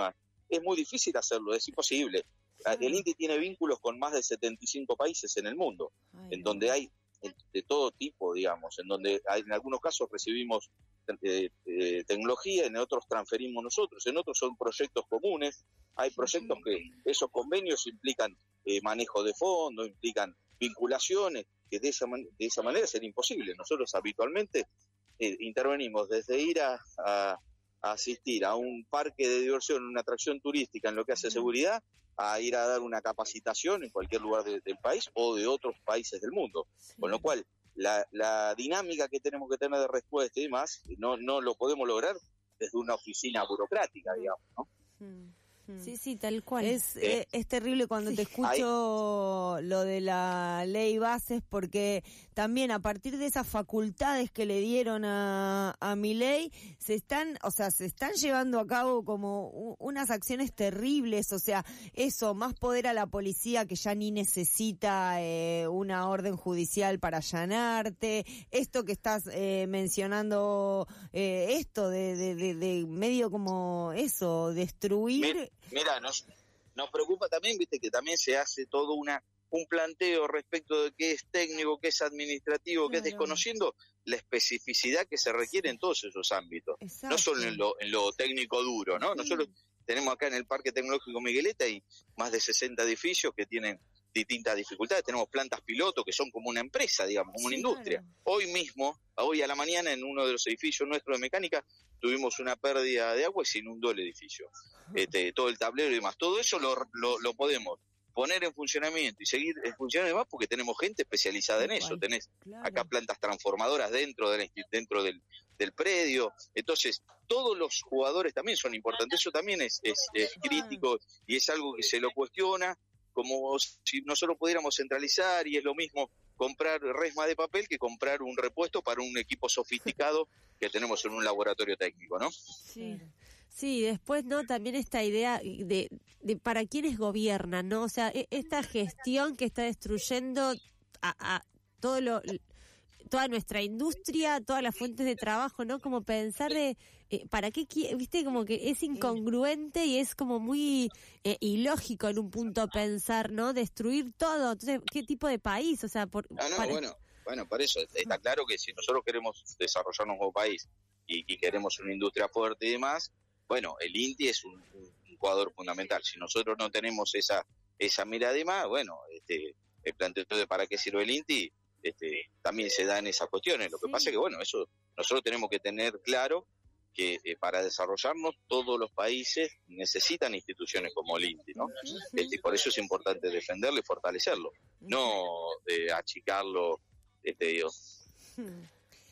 es muy difícil hacerlo, es imposible. El INTI tiene vínculos con más de setenta y cinco países en el mundo, Ay, en donde hay de todo tipo, digamos, en donde hay, en algunos casos recibimos eh, eh, tecnología, en otros transferimos nosotros, en otros son proyectos comunes, hay proyectos que esos convenios implican eh, manejo de fondos, implican vinculaciones, que de esa, man- de esa manera sería imposible. Nosotros habitualmente eh, intervenimos desde ir a, a, a asistir a un parque de diversión, una atracción turística en lo que hace seguridad, a ir a dar una capacitación en cualquier lugar de, del país o de otros países del mundo. Sí. Con lo cual, la, la dinámica que tenemos que tener de respuesta y demás, no, no lo podemos lograr desde una oficina burocrática, digamos, ¿no? Mm. Sí, sí, tal cual. Es, eh, es terrible cuando sí. te escucho Ahí. lo de la ley bases, porque también a partir de esas facultades que le dieron a, a Milei, se están, o sea, se están llevando a cabo como u, unas acciones terribles, o sea, eso, más poder a la policía que ya ni necesita eh, una orden judicial para allanarte, esto que estás eh, mencionando, eh, esto de, de, de, de medio como eso, destruir... Mira. Mira, nos, nos preocupa también, viste, que también se hace todo una un planteo respecto de qué es técnico, qué es administrativo, claro. qué es desconociendo la especificidad que se requiere en todos esos ámbitos. Exacto. No solo en lo, en lo técnico duro, ¿no? Sí. Nosotros tenemos acá en el Parque Tecnológico Migueleta y más de sesenta edificios que tienen distintas dificultades. Tenemos plantas piloto que son como una empresa, digamos, como sí, una industria. Claro. Hoy mismo, hoy a la mañana, en uno de los edificios nuestros de mecánica, tuvimos una pérdida de agua y se inundó el edificio. Este, todo el tablero y demás. Todo eso lo, lo, lo podemos poner en funcionamiento y seguir en funcionamiento más porque tenemos gente especializada en eso. Tenés claro. acá plantas transformadoras dentro, de la, dentro del, del predio. Entonces, todos los jugadores también son importantes. Eso también es, es, es crítico y es algo que se lo cuestiona, como si nosotros pudiéramos centralizar, y es lo mismo comprar resma de papel que comprar un repuesto para un equipo sofisticado que tenemos en un laboratorio técnico, ¿no? Sí. Sí, después, ¿no? También esta idea de, de para quiénes gobiernan, ¿no? O sea, esta gestión que está destruyendo a, a todo lo, toda nuestra industria, todas las fuentes de trabajo, ¿no? Como pensar de, eh, ¿para qué? Viste, como que es incongruente y es como muy eh, ilógico en un punto pensar, ¿no? Destruir todo. Entonces, ¿qué tipo de país? O sea, por... Ah, no, para... bueno, bueno, por eso está claro que si nosotros queremos desarrollarnos como país y, y queremos una industria fuerte y demás, bueno, el INTI es un, un jugador fundamental. Si nosotros no tenemos esa esa mirada y más, bueno, este, el planteo de para qué sirve el INTI este, también se da en esas cuestiones. Lo que sí. pasa es que, bueno, eso nosotros tenemos que tener claro que eh, para desarrollarnos todos los países necesitan instituciones como el INTI, ¿no? Uh-huh. Este, y por eso es importante defenderlo y fortalecerlo, uh-huh. no eh, achicarlo, este, digo. Uh-huh.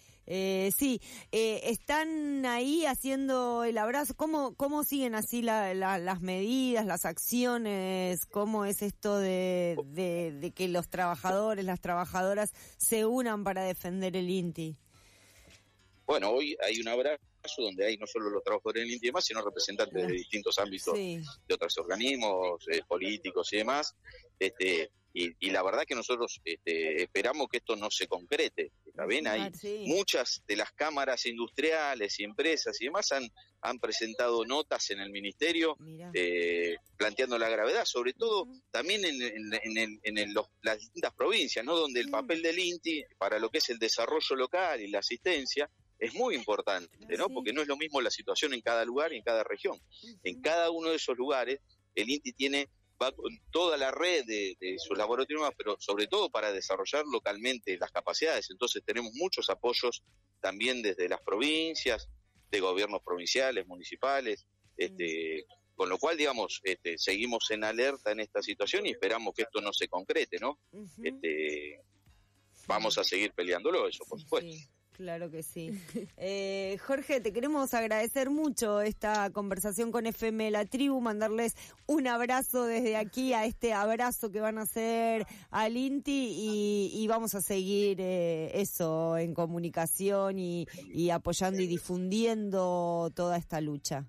Eh, sí, eh, están ahí haciendo el abrazo. ¿Cómo, cómo siguen así la, la, las medidas, las acciones? ¿Cómo es esto de, de, de que los trabajadores, las trabajadoras se unan para defender el INTI? Bueno, hoy hay un abrazo donde hay no solo los trabajadores del INTI y demás, sino representantes de distintos ámbitos, sí. de otros organismos, eh, políticos y demás. Este, y, y la verdad que nosotros este, esperamos que esto no se concrete. ¿Está bien? Hay sí. muchas de las cámaras industriales y empresas y demás han, han presentado notas en el ministerio eh, planteando la gravedad, sobre todo uh-huh. también en, en, en, el, en el, los, las distintas provincias, ¿no? Donde el papel del INTI para lo que es el desarrollo local y la asistencia es muy importante, ¿no? Sí. Porque no es lo mismo la situación en cada lugar y en cada región. Uh-huh. En cada uno de esos lugares el INTI tiene va con toda la red de, de sus laboratorios, pero sobre todo para desarrollar localmente las capacidades. Entonces tenemos muchos apoyos también desde las provincias, de gobiernos provinciales, municipales, este, mm. con lo cual, digamos, este, seguimos en alerta en esta situación y esperamos que esto no se concrete, ¿no? Uh-huh. Este, vamos a seguir peleándolo, eso, por supuesto. Sí. Claro que sí. Eh, Jorge, te queremos agradecer mucho esta conversación con F M La Tribu, mandarles un abrazo desde aquí a este abrazo que van a hacer al INTI y, y vamos a seguir eh, eso en comunicación y, y apoyando y difundiendo toda esta lucha.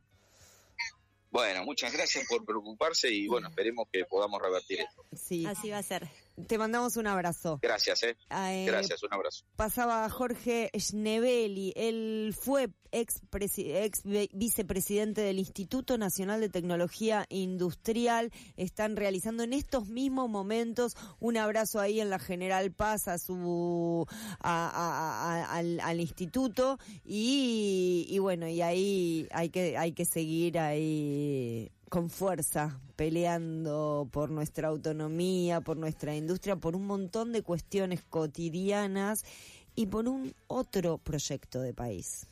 Bueno, muchas gracias por preocuparse y bueno, esperemos que podamos revertir esto. Sí. Así va a ser. Te mandamos un abrazo. Gracias, ¿eh? eh Gracias, un abrazo. Pasaba Jorge Schneebeli, él fue ex, ex vicepresidente del Instituto Nacional de Tecnología Industrial. Están realizando en estos mismos momentos un abrazo ahí en la General Paz a su a, a, a, al, al instituto y, y bueno, y ahí hay que hay que seguir ahí con fuerza, peleando por nuestra autonomía, por nuestra industria, por un montón de cuestiones cotidianas y por un otro proyecto de país.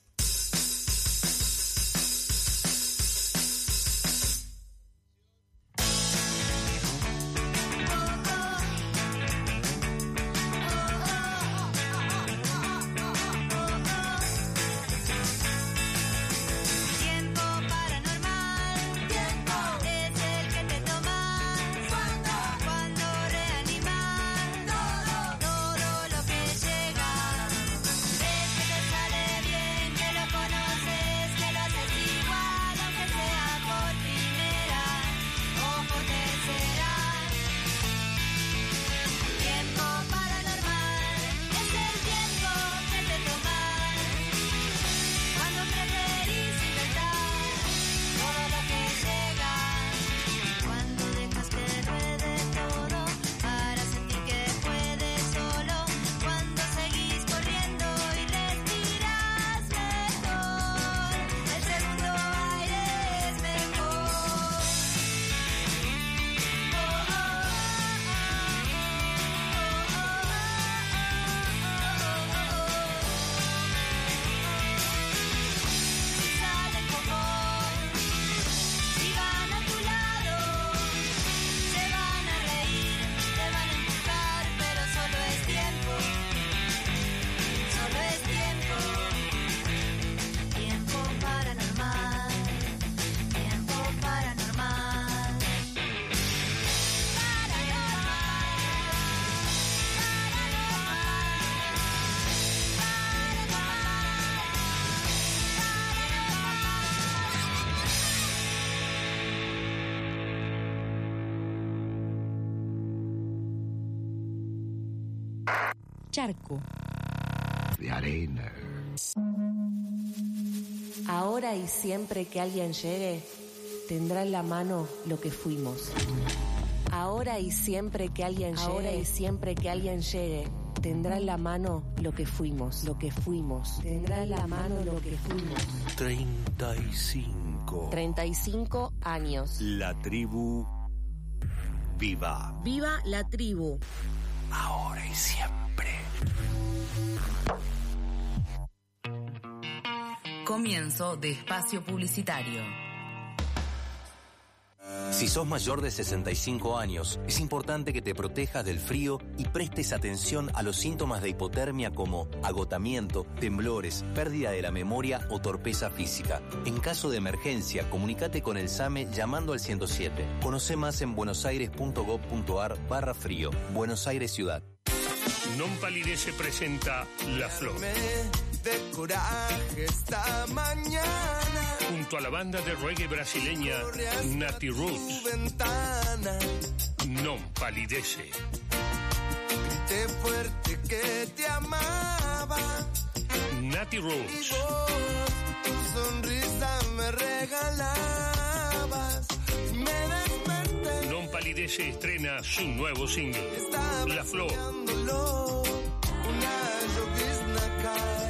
Charco. De arena. Ahora y siempre que alguien llegue, tendrá en la mano lo que fuimos. Ahora y siempre que alguien llegue, ahora y siempre que alguien llegue, tendrá en la mano lo que fuimos, lo que fuimos. Tendrá en la mano lo que fuimos. treinta y cinco. treinta y cinco años. La tribu viva. Viva la tribu. Ahora y siempre. Comienzo de espacio publicitario. Si sos mayor de sesenta y cinco años, es importante que te protejas del frío y prestes atención a los síntomas de hipotermia como agotamiento, temblores, pérdida de la memoria o torpeza física. En caso de emergencia, comunícate con el SAME llamando al ciento siete. Conoce más en buenosaires.gov.ar barra frío. Buenos Aires Ciudad. Non Palidece presenta La Flor. De coraje esta mañana. Junto a la banda de reggae brasileña Nati Roots. Non Palidece. Grité fuerte que te amaba. Nati Roots. Tu sonrisa me regalabas. Me desperté. Non Palidece estrena su nuevo single, La Flor. Una llovizna cae.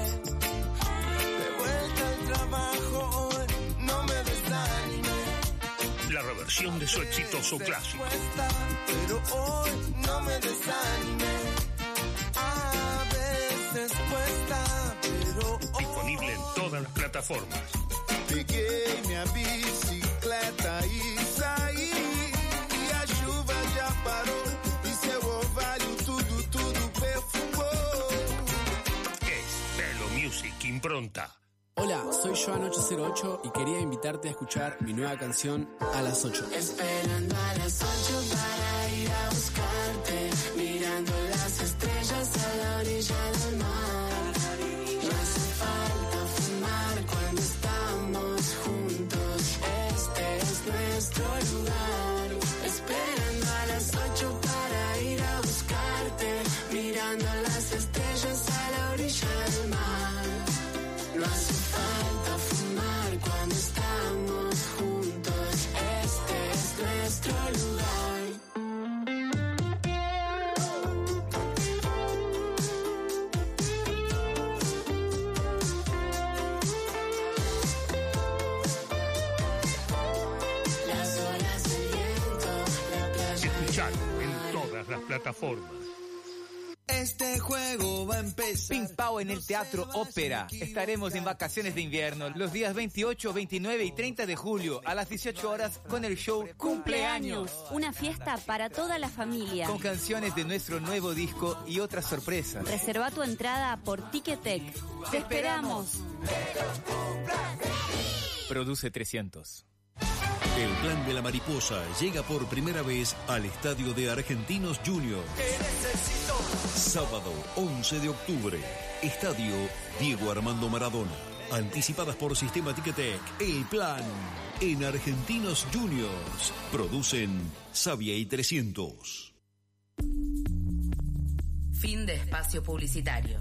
La reversión de su exitoso clásico. Pero hoy no me desanimé. A veces cuesta, pero hoy... Disponible en todas las plataformas. Peguei minha bicicleta e saí. E a chuva já parou. E seu orvalho tudo, tudo perfumou. Es Pelo Music Impronta. Hola, soy Joan ocho cero ocho y quería invitarte a escuchar mi nueva canción A las ocho. Esperando a las ocho para ir a buscarte, mirando las estrellas a la orilla del mar. No hace falta fumar cuando estamos juntos, este es nuestro lugar. Esperando a las ocho para ir a Búscalo en todas las plataformas. Este juego va a empezar. Ping Pao en el Teatro Ópera. Estaremos en vacaciones de invierno los días veintiocho, veintinueve y treinta de julio a las dieciocho horas con el show Cumpleaños. Una fiesta para toda la familia. Con canciones de nuestro nuevo disco y otras sorpresas. Reserva tu entrada por Ticketek. ¡Te esperamos! Produce trescientos. El Plan de la Mariposa llega por primera vez al estadio de Argentinos Juniors. Sábado once de octubre, Estadio Diego Armando Maradona. Anticipadas por Sistema Ticketek. El Plan en Argentinos Juniors. Producen Sabia y trescientos. Fin de espacio publicitario.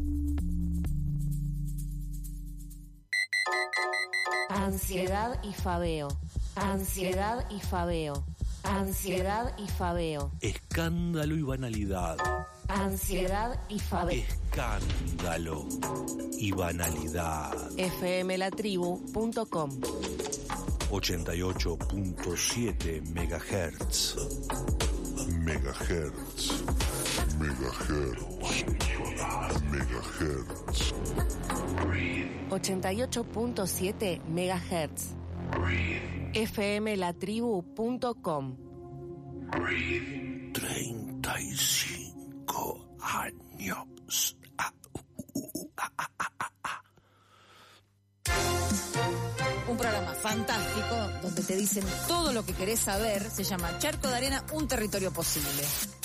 Ansiedad y fabeo. Ansiedad y fabeo. Ansiedad y fabeo. Escándalo y banalidad. Ansiedad y fabeo. Escándalo y banalidad. F M la tribu punto com. ochenta y ocho punto siete megahertz. Megahertz. Megahertz. Megahertz. ochenta y ocho punto siete megahertz. F M la tribu punto com. treinta y cinco años. Un programa fantástico donde te dicen todo lo que querés saber. Se llama Charco de Arena, un territorio posible.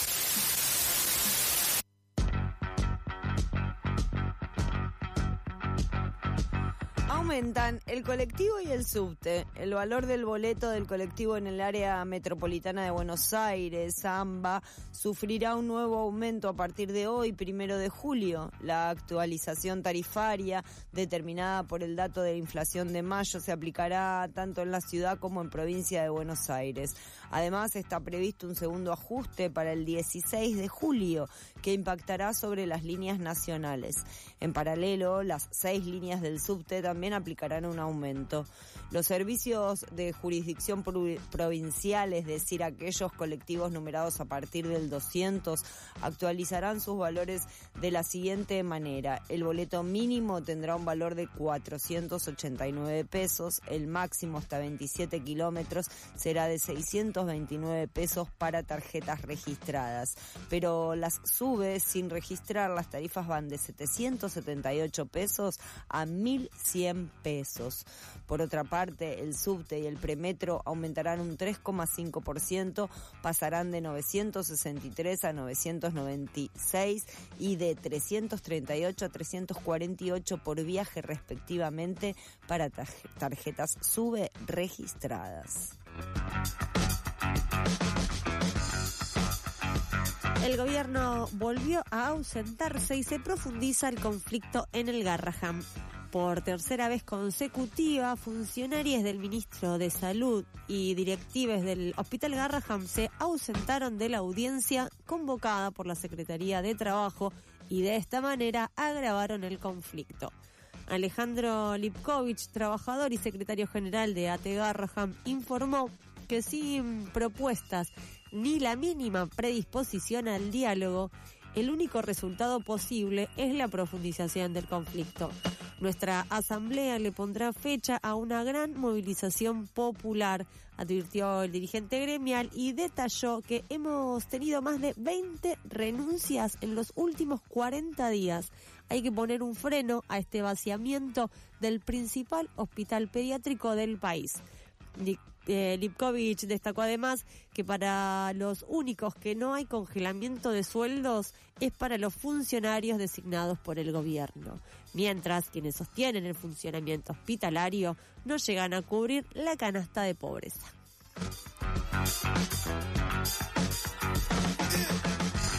Aumentan el colectivo y el subte. El valor del boleto del colectivo en el área metropolitana de Buenos Aires, AMBA, sufrirá un nuevo aumento a partir de hoy, primero de julio. La actualización tarifaria, determinada por el dato de inflación de mayo, se aplicará tanto en la ciudad como en provincia de Buenos Aires. Además, está previsto un segundo ajuste para el dieciséis de julio, que impactará sobre las líneas nacionales. En paralelo, las seis líneas del subte también aplicarán un aumento. Los servicios de jurisdicción provincial, es decir, aquellos colectivos numerados a partir del doscientos, actualizarán sus valores de la siguiente manera. El boleto mínimo tendrá un valor de cuatrocientos ochenta y nueve pesos, el máximo hasta veintisiete kilómetros será de seiscientos veintinueve pesos para tarjetas registradas, pero las sube sin registrar, las tarifas van de setecientos setenta y ocho pesos a mil cien pesos. Por otra parte, el subte y el premetro aumentarán un tres coma cinco por ciento, pasarán de novecientos sesenta y tres a novecientos noventa y seis y de trescientos treinta y ocho a trescientos cuarenta y ocho por viaje respectivamente para tarjetas SUBE registradas. El gobierno volvió a ausentarse y se profundiza el conflicto en el Garraham. Por tercera vez consecutiva, funcionarios del ministro de Salud y directivos del Hospital Garraham se ausentaron de la audiencia convocada por la Secretaría de Trabajo y de esta manera agravaron el conflicto. Alejandro Lipkovich, trabajador y secretario general de A T E Garraham, informó que sin propuestas ni la mínima predisposición al diálogo, el único resultado posible es la profundización del conflicto. Nuestra asamblea le pondrá fecha a una gran movilización popular, advirtió el dirigente gremial y detalló que hemos tenido más de veinte renuncias en los últimos cuarenta días. Hay que poner un freno a este vaciamiento del principal hospital pediátrico del país. Eh, Lipkovich destacó además que para los únicos que no hay congelamiento de sueldos es para los funcionarios designados por el gobierno, mientras quienes sostienen el funcionamiento hospitalario no llegan a cubrir la canasta de pobreza. El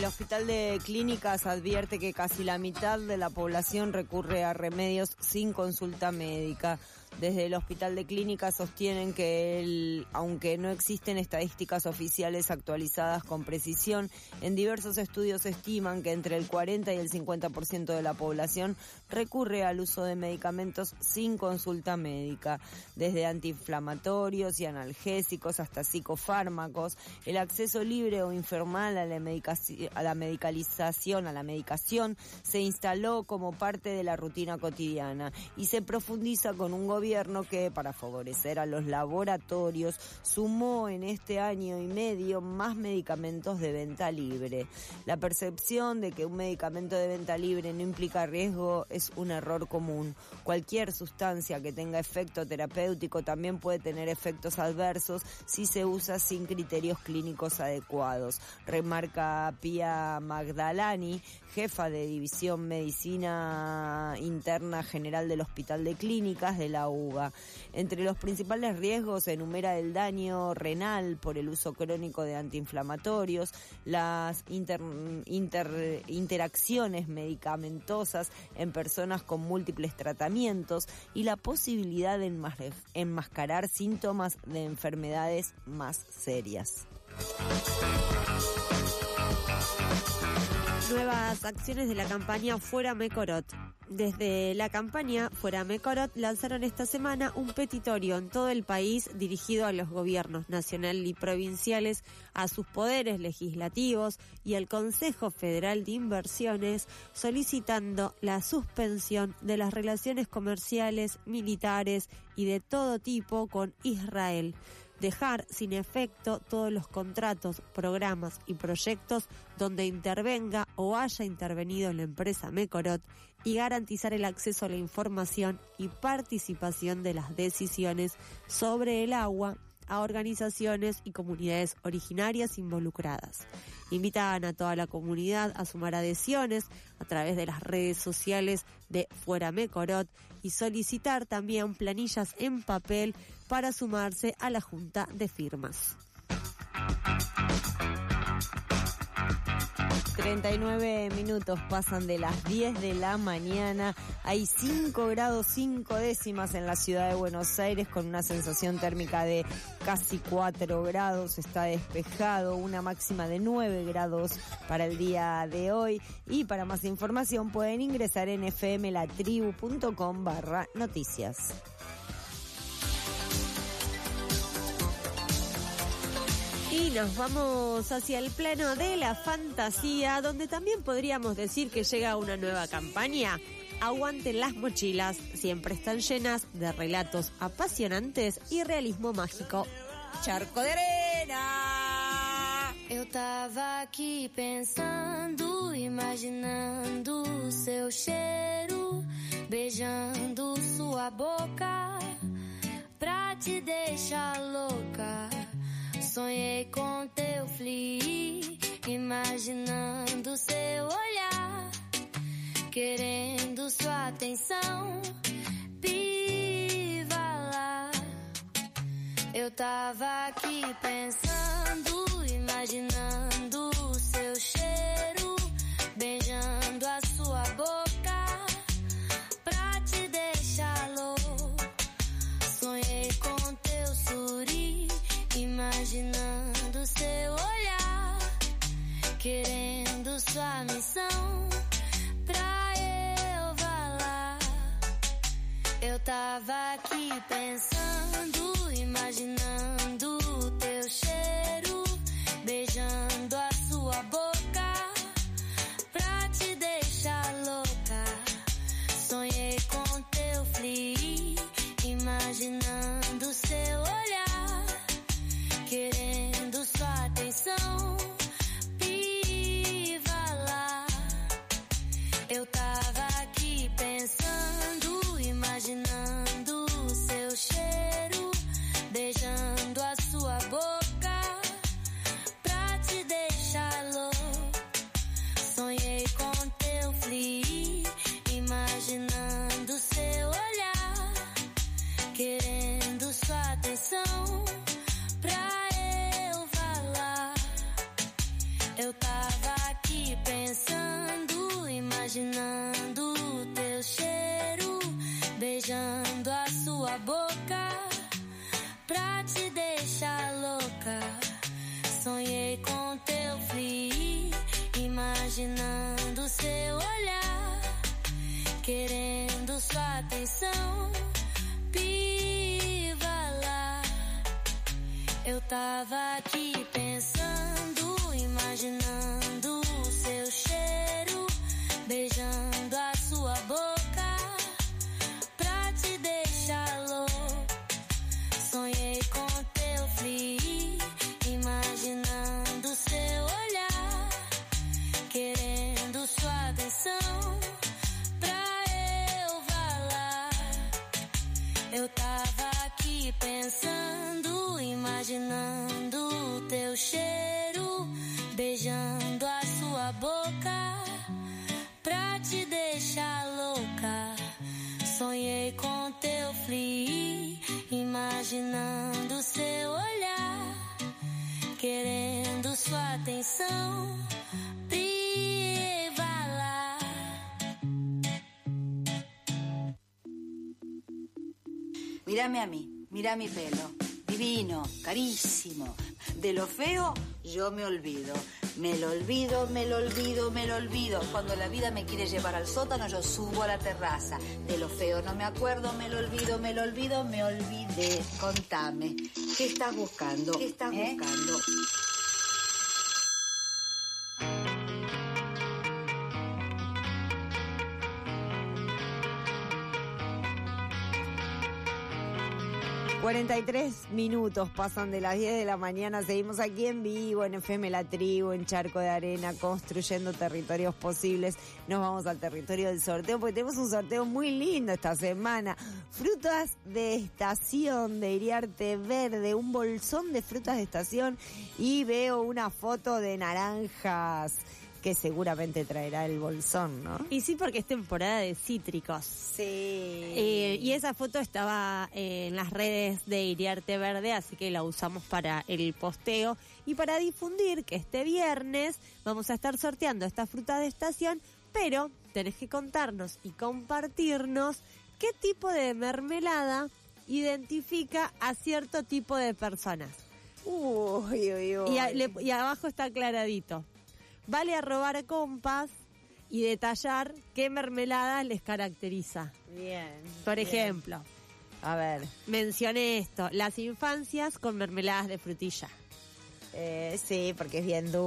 El Hospital de Clínicas advierte que casi la mitad de la población recurre a remedios sin consulta médica. Desde el Hospital de Clínicas sostienen que, el, aunque no existen estadísticas oficiales actualizadas con precisión, en diversos estudios estiman que entre el cuarenta y el cincuenta por ciento de la población recurre al uso de medicamentos sin consulta médica. Desde antiinflamatorios y analgésicos hasta psicofármacos, el acceso libre o informal a la, medicaci- a la medicalización, a la medicación, se instaló como parte de la rutina cotidiana y se profundiza con un gobierno que, para favorecer a los laboratorios, sumó en este año y medio más medicamentos de venta libre. La percepción de que un medicamento de venta libre no implica riesgo es un error común. Cualquier sustancia que tenga efecto terapéutico también puede tener efectos adversos si se usa sin criterios clínicos adecuados, remarca Pia Magdalani, jefa de División Medicina Interna General del Hospital de Clínicas de la U B A. Entre los principales riesgos enumera el daño renal por el uso crónico de antiinflamatorios, las inter, inter, interacciones medicamentosas en personas con múltiples tratamientos y la posibilidad de enmascarar síntomas de enfermedades más serias. Nuevas acciones de la campaña Fuera Mecorot. Desde la campaña Fuera Mecorot lanzaron esta semana un petitorio en todo el país dirigido a los gobiernos nacional y provinciales, a sus poderes legislativos y al Consejo Federal de Inversiones, solicitando la suspensión de las relaciones comerciales, militares y de todo tipo con Israel. Dejar sin efecto todos los contratos, programas y proyectos donde intervenga o haya intervenido la empresa Mecorot y garantizar el acceso a la información y participación de las decisiones sobre el agua a organizaciones y comunidades originarias involucradas. Invitan a toda la comunidad a sumar adhesiones a través de las redes sociales de Fuera Mecorot y solicitar también planillas en papel para sumarse a la junta de firmas. treinta y nueve minutos pasan de las diez de la mañana. Hay cinco grados cinco décimas en la ciudad de Buenos Aires con una sensación térmica de casi cuatro grados. Está despejado, una máxima de nueve grados para el día de hoy. Y para más información pueden ingresar en fmlatribu.com barra noticias. Y nos vamos hacia el plano de la fantasía, donde también podríamos decir que llega una nueva campaña. Aguanten las mochilas, siempre están llenas de relatos apasionantes y realismo mágico. Charco de arena. Eu tava aqui pensando, imaginando o seu cheiro, beijando sua boca pra te deixar louca. Sonhei com teu fli, imaginando seu olhar, querendo sua atenção, pivala. Eu tava aqui pensando, imaginando o seu cheiro, beijando a sua boca pra te deixar louco. Sonhei com teu suri, imaginando seu olhar, querendo sua missão pra eu falar. Eu tava aqui pensando, imaginando o teu cheiro, beijando a sua boca pra te deixar louca. Sonhei com teu fli, imaginando seu olhar, querendo sua atenção, pivala. Eu tava aqui pensando, imaginando o seu cheiro, beijando a sua boca pra te deixar louco. Sonhei com teu fli, imaginando seu olhar, querendo sua atenção pra eu tava aqui sua boca pra te deixar louca. Sonhei com teu frio, imaginando seu olhar, querendo sua atenção. Pivala, eu tava aqui pensando, imaginando o seu cheiro, beijando a sua boca pra te deixar louco. Sonhei com teu frio, imaginando seu olhar, querendo sua atenção pra eu falar. Eu tava aqui pensando, imaginando o teu cheiro, beijando a sua boca pra te deixar louca. Sonhei com teu frio, imaginando seu olhar, querendo sua atenção. Privala. Mírame a mí, mira mi pelo, divino, carísimo. De lo feo yo me olvido. Me lo olvido, me lo olvido, me lo olvido. Cuando la vida me quiere llevar al sótano, yo subo a la terraza. De lo feo no me acuerdo, me lo olvido, me lo olvido, me olvidé. Contame, ¿qué estás buscando? ¿Qué estás ¿Eh? buscando? cuarenta y tres minutos pasan de las diez de la mañana, seguimos aquí en vivo, en F M La Tribu, en Charco de Arena, construyendo territorios posibles. Nos vamos al territorio del sorteo, porque tenemos un sorteo muy lindo esta semana. Frutas de estación de Iriarte Verde, un bolsón de frutas de estación, y veo una foto de naranjas que seguramente traerá el bolsón, ¿no? Y sí, porque es temporada de cítricos. Sí. Eh, y esa foto estaba eh, en las redes de Iriarte Verde, así que la usamos para el posteo. Y para difundir que este viernes vamos a estar sorteando esta fruta de estación, pero tenés que contarnos y compartirnos qué tipo de mermelada identifica a cierto tipo de personas. Uy, uy, uy. Y, a, le, y abajo está aclaradito. Vale arrobar compas y detallar qué mermelada les caracteriza. Bien. Por bien. ejemplo, a ver, mencioné esto, las infancias con mermeladas de frutilla. Eh, sí, porque es bien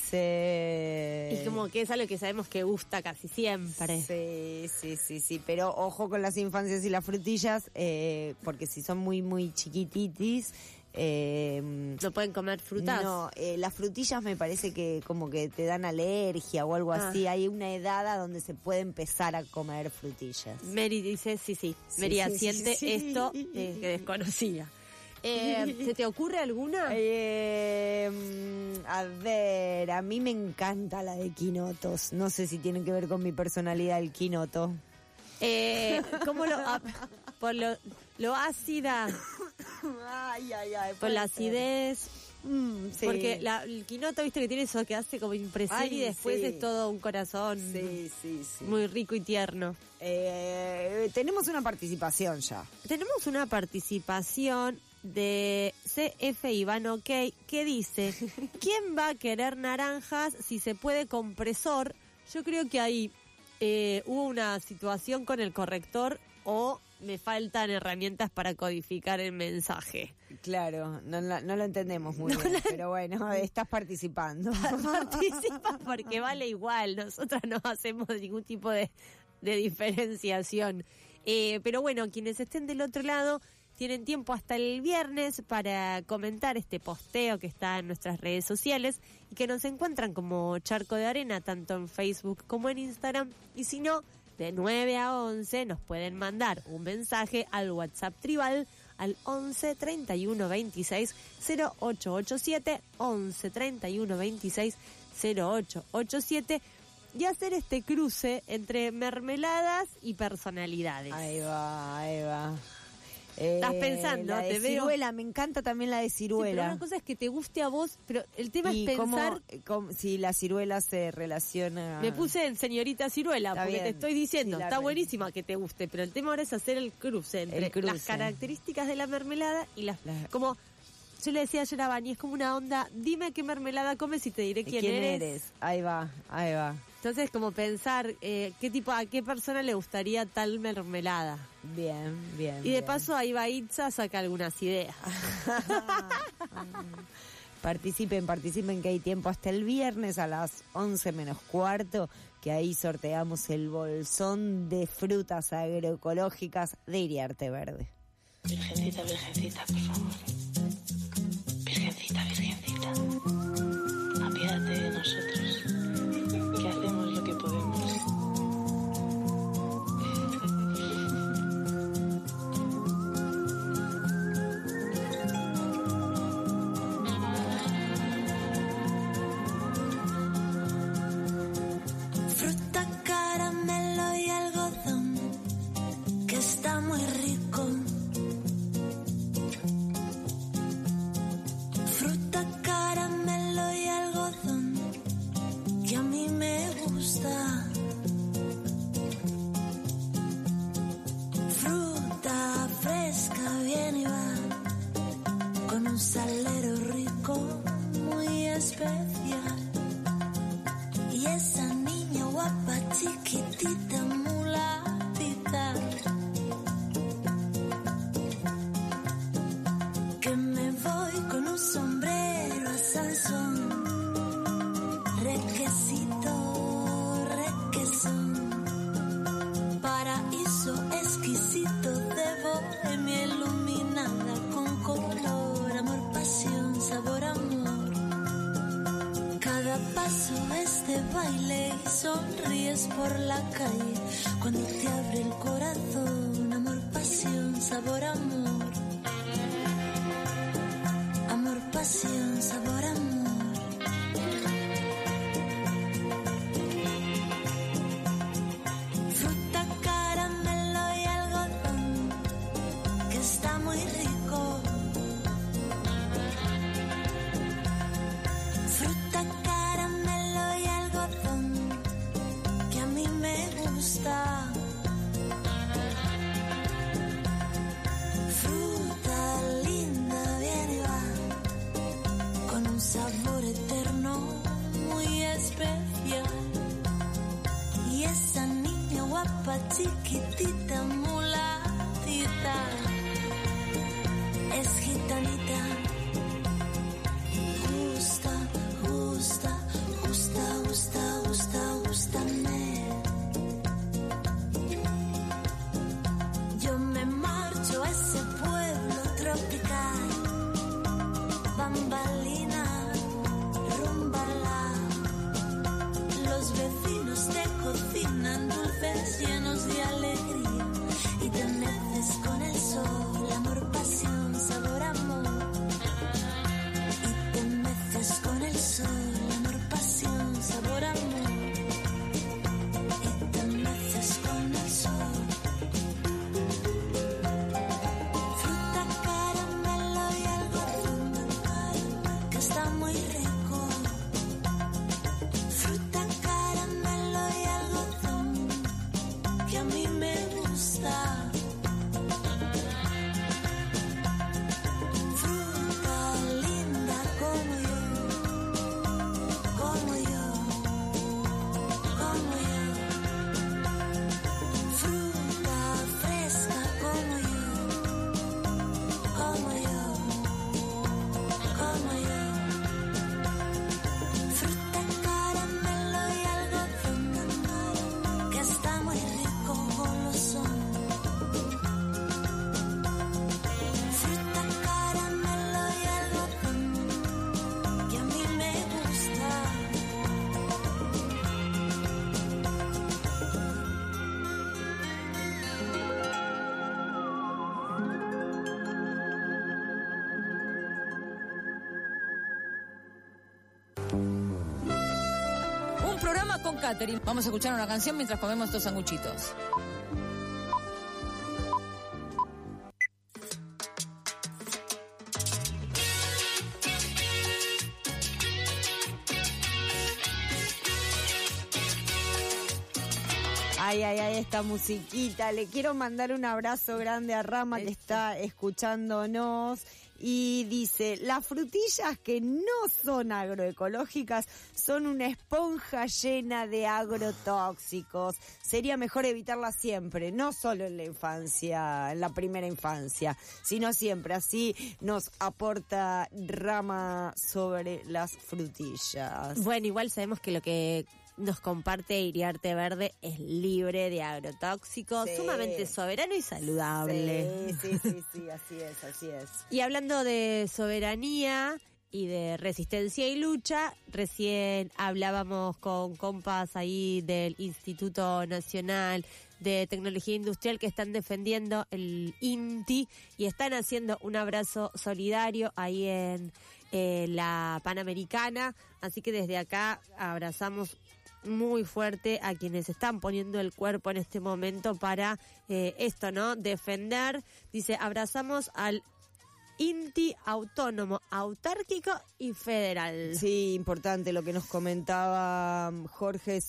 dulce. Y como que es algo que sabemos que gusta casi siempre. Sí, sí, sí, sí. Pero ojo con las infancias y las frutillas, eh, porque si son muy, muy chiquititis... Eh, ¿No pueden comer frutas? No, eh, las frutillas me parece que como que te dan alergia o algo ah. así. Hay una edad a donde se puede empezar a comer frutillas. Mary dice, sí, sí. sí Mary sí, asiente sí, sí. esto eh, que desconocía. Eh, ¿Se te ocurre alguna? Eh, a ver, a mí me encanta la de quinotos. No sé si tiene que ver con mi personalidad el quinoto. Eh, ¿Cómo lo...? Ah, por lo, lo ácida... Ay, ay, ay. Por la acidez. Mm, sí. Porque la, el quinoto, viste que tiene eso que hace como impresión ay, y después sí. es todo un corazón. Sí, sí, sí. Muy rico y tierno. Eh, tenemos una participación ya. Tenemos una participación de C F Iván OK que dice: ¿quién va a querer naranjas si se puede compresor? Yo creo que ahí eh, hubo una situación con el corrector o me faltan herramientas para codificar el mensaje. Claro, no, no, no lo entendemos muy no bien, la... pero bueno, estás participando. Participa porque vale igual, nosotras no hacemos ningún tipo de, de diferenciación. Eh, pero bueno, quienes estén del otro lado tienen tiempo hasta el viernes para comentar este posteo que está en nuestras redes sociales y que nos encuentran como Charco de Arena, tanto en Facebook como en Instagram. Y si no, de nueve a once nos pueden mandar un mensaje al WhatsApp tribal al once treinta y uno veintiséis cero ocho ochenta y siete, once treinta y uno veintiséis cero ocho ochenta y siete, y hacer este cruce entre mermeladas y personalidades. Ahí va, ahí va. Eh, Estás pensando, la de te veo. ciruela, me encanta también la de Sí, pero ciruela. una cosa es que te guste a vos, pero el tema y es pensar... cómo, cómo- si la ciruela se relaciona... Me puse en señorita ciruela, Está porque bien. te estoy diciendo, Sí, la está re- buenísima que te guste, pero el tema ahora es hacer el cruce entre El cruce. las características de la mermelada y las... Como yo le decía ayer a Bani, es como una onda, dime qué mermelada comes y te diré quién, ¿Quién eres. eres? Ahí va, ahí va. Entonces, como pensar eh, qué tipo, a qué persona le gustaría tal mermelada. Bien, bien. Y de bien. paso ahí va Itza, saca algunas ideas. Participen, participen, que hay tiempo hasta el viernes a las once menos cuarto, que ahí sorteamos el bolsón de frutas agroecológicas de Iriarte Verde. Virgencita, virgencita, por favor. Virgencita, virgencita. Apiádate de nosotros, que hacemos lo que podemos. Fruta, caramelo y algodón, que está muy rico. Fruta, caramelo y algodón, que a mí me gusta. Fruta fresca, bien y va, con un salero rico, muy especial. Y esa niña guapa, chiquitita, mulatita, que me voy con un sombrero a Sansón, requesito, requesón, paraíso exquisito de bohemia iluminada con color, amor, pasión, sabor, amor. Cada paso es de baile y sonríes por la calle cuando te abre el corazón, amor, pasión, sabor, amor. Amor, pasión, sabor, amor. Fruta, caramelo y algodón, que está muy rico. Fruta, caramelo y algodón, que a mí me gusta. Fruta linda, bien y va, con un sabor eterno, muy especial. Y esa niña guapa, chiquitita, mulatita, es gitanita. Gusta, gusta, gusta, gusta, gusta, gustame. Yo me marcho a ese pueblo tropical, bambalina, rumbala. Los vecinos te cocinan dulces llenos de alegría y te meces con el sol, amor, pasión, sabor, amor. Te meces con el sol, amor, pasión, sabor, amor. Y te meces con el sol. Fruta, caramelo y algodón, que está muy rico. Fruta, caramelo y algodón, que a mí me gusta. Fruta linda como yo, como yo, como yo. Fruta fresca como yo, como yo, como yo. Fruta, caramelo y algodón, que está muy rico golosón. Fruta, caramelo y algodón, que a mí me gusta. Un programa con Catherine. Vamos a escuchar una canción mientras comemos estos sanguchitos. Ay, ay, ay, esta musiquita. Le quiero mandar un abrazo grande a Rama que está escuchándonos. Y dice, las frutillas que no son agroecológicas son una esponja llena de agrotóxicos. Sería mejor evitarlas siempre, no solo en la infancia, en la primera infancia, sino siempre. Así nos aporta Rama sobre las frutillas. Bueno, igual sabemos que lo que nos comparte Iriarte Verde es libre de agrotóxicos, sí. Sumamente soberano y saludable. Sí, sí, sí, sí, así es, así es. Y hablando de soberanía y de resistencia y lucha, recién hablábamos con compas ahí del Instituto Nacional de Tecnología Industrial que están defendiendo el I N T I y están haciendo un abrazo solidario ahí en eh, la Panamericana, así que desde acá abrazamos muy fuerte a quienes están poniendo el cuerpo en este momento para eh, esto, ¿no? Defender, dice, abrazamos al I N T I autónomo, autárquico y federal. Sí, importante lo que nos comentaba Jorge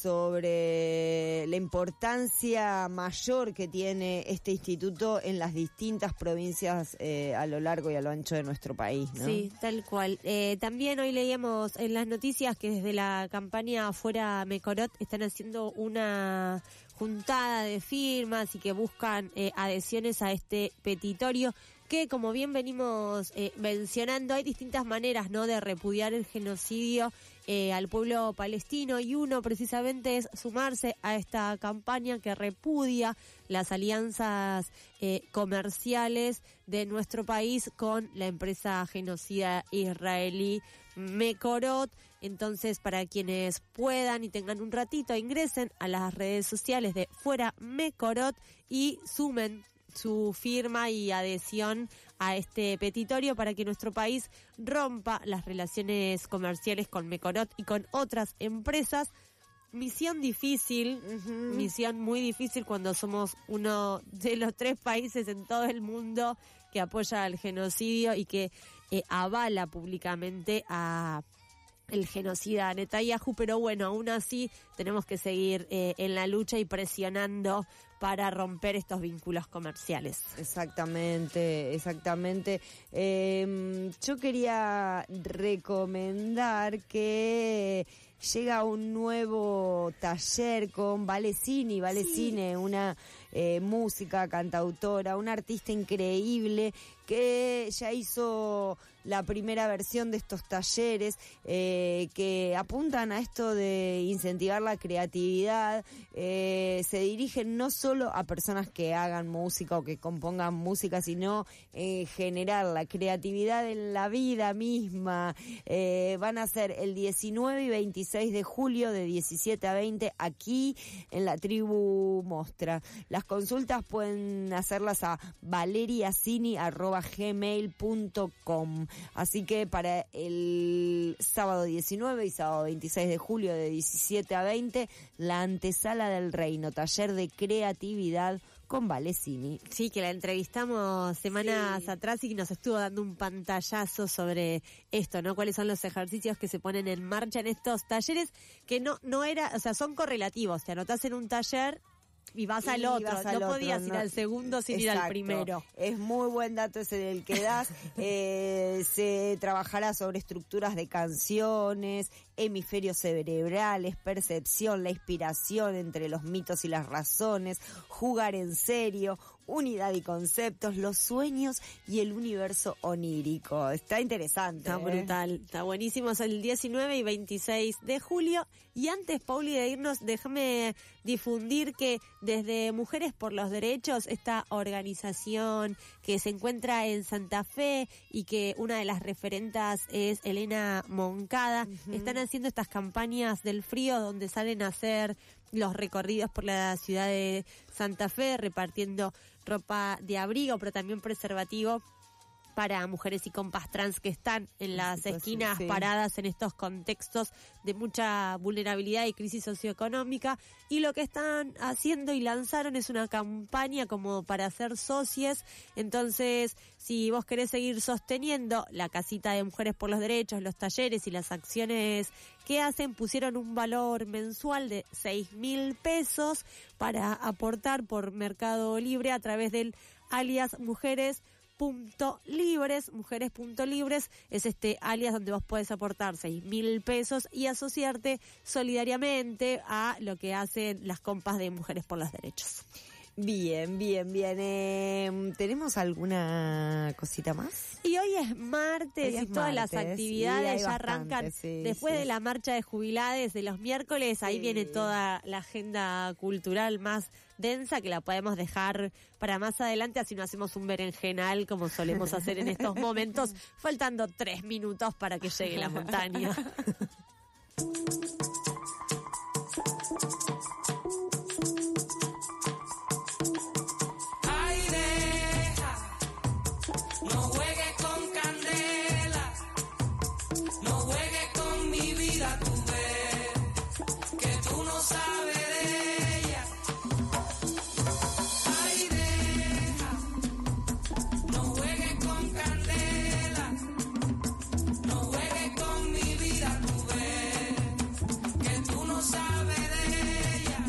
sobre la importancia mayor que tiene este instituto en las distintas provincias eh, a lo largo y a lo ancho de nuestro país, ¿no? Sí, tal cual. Eh, también hoy leíamos en las noticias que desde la campaña Afuera Mecorot están haciendo una juntada de firmas y que buscan eh, adhesiones a este petitorio que, como bien venimos eh, mencionando, hay distintas maneras, ¿no?, de repudiar el genocidio eh, al pueblo palestino, y uno precisamente es sumarse a esta campaña que repudia las alianzas eh, comerciales de nuestro país con la empresa genocida israelí Mekorot. Entonces, para quienes puedan y tengan un ratito, ingresen a las redes sociales de Fuera Mekorot y sumen su firma y adhesión a este petitorio para que nuestro país rompa las relaciones comerciales con Mekorot y con otras empresas. Misión difícil, uh-huh. misión muy difícil cuando somos uno de los tres países en todo el mundo que apoya al genocidio y que eh, avala públicamente a el genocida Netanyahu, pero bueno, aún así tenemos que seguir eh, en la lucha y presionando para romper estos vínculos comerciales. Exactamente, exactamente. Eh, yo quería recomendar que llega un nuevo taller con Valesini, Valesini, sí. una eh, música, cantautora, una artista increíble que ya hizo la primera versión de estos talleres eh, que apuntan a esto de incentivar la creatividad. Eh, se dirigen no solo a personas que hagan música o que compongan música, sino eh, generar la creatividad en la vida misma. Eh, van a ser el diecinueve y veintiséis de julio de diecisiete a veinte aquí en la Tribu Mostra. Las consultas pueden hacerlas a valeriacini arroba gmail punto com. Así que para el sábado diecinueve y sábado veintiséis de julio de diecisiete a veinte, la antesala del reino, taller de creatividad con Valesini. Sí, que la entrevistamos semanas sí. atrás y nos estuvo dando un pantallazo sobre esto, ¿no? Cuáles son los ejercicios que se ponen en marcha en estos talleres, que no no era, o sea, son correlativos. Te anotás en un taller y vas y al otro, vas al no otro, podías no. ir al segundo sin Exacto. ir al primero. Es muy buen dato ese del que das. eh, se trabajará sobre estructuras de canciones, hemisferios cerebrales, percepción, la inspiración entre los mitos y las razones, jugar en serio, unidad y conceptos, los sueños y el universo onírico. Está interesante. Está ¿eh? brutal, está buenísimo. Es el diecinueve y veintiséis de julio. Y antes, Pauli, de irnos, déjame difundir que desde Mujeres por los Derechos, esta organización que se encuentra en Santa Fe y que una de las referentas es Elena Moncada, uh-huh. están haciendo estas campañas del frío donde salen a hacer los recorridos por la ciudad de Santa Fe, repartiendo ropa de abrigo, pero también preservativo para mujeres y compas trans que están en las esquinas sí. paradas en estos contextos de mucha vulnerabilidad y crisis socioeconómica, y lo que están haciendo y lanzaron es una campaña como para hacer socies. Entonces, si vos querés seguir sosteniendo la casita de Mujeres por los Derechos, los talleres y las acciones que hacen, pusieron un valor mensual de seis mil pesos para aportar por Mercado Libre a través del alias Mujeres Punto libres, mujeres punto libres, es este alias donde vos podés aportar seis mil pesos y asociarte solidariamente a lo que hacen las compas de Mujeres por los Derechos. Bien, bien, bien. Eh, ¿Tenemos alguna cosita más? Y hoy es martes Hoy es y todas martes, las actividades y ya bastante, arrancan sí, después sí. de la marcha de jubilades de los miércoles. Ahí Sí. viene toda la agenda cultural más densa, que la podemos dejar para más adelante, así no hacemos un berenjenal como solemos hacer en estos momentos, faltando tres minutos para que llegue la montaña. Ay, deja, no juegues con candela, no juegues con mi vida, tú ves que tú no sabes de ella. Ay, deja, no juegues con candela, no juegues con mi vida, tú ves que tú no sabes de ella.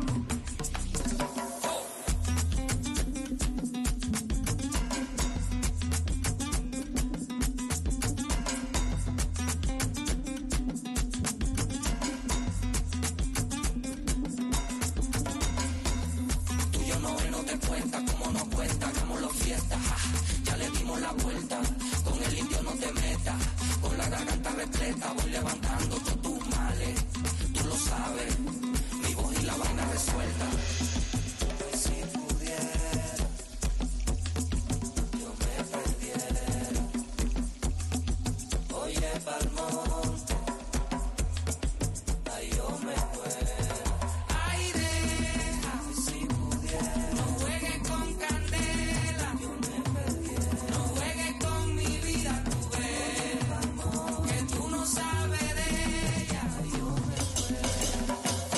Tú y yo no ves, no te cuenta, como nos cuenta, hagamos la fiesta, ja, ya le dimos la vuelta, con el indio no te metas, con la garganta repleta, voy levantando todos tus males, tú lo sabes, mi voz y la vaina resuelta. Si pudiera, yo me perdiera, oye pa'l monte, ay yo me muero. Ay, deja, si pudiera, no juegues con candela, yo me perdiera, no juegues con mi vida, tú ves que tú no sabes de ella, yo me muero.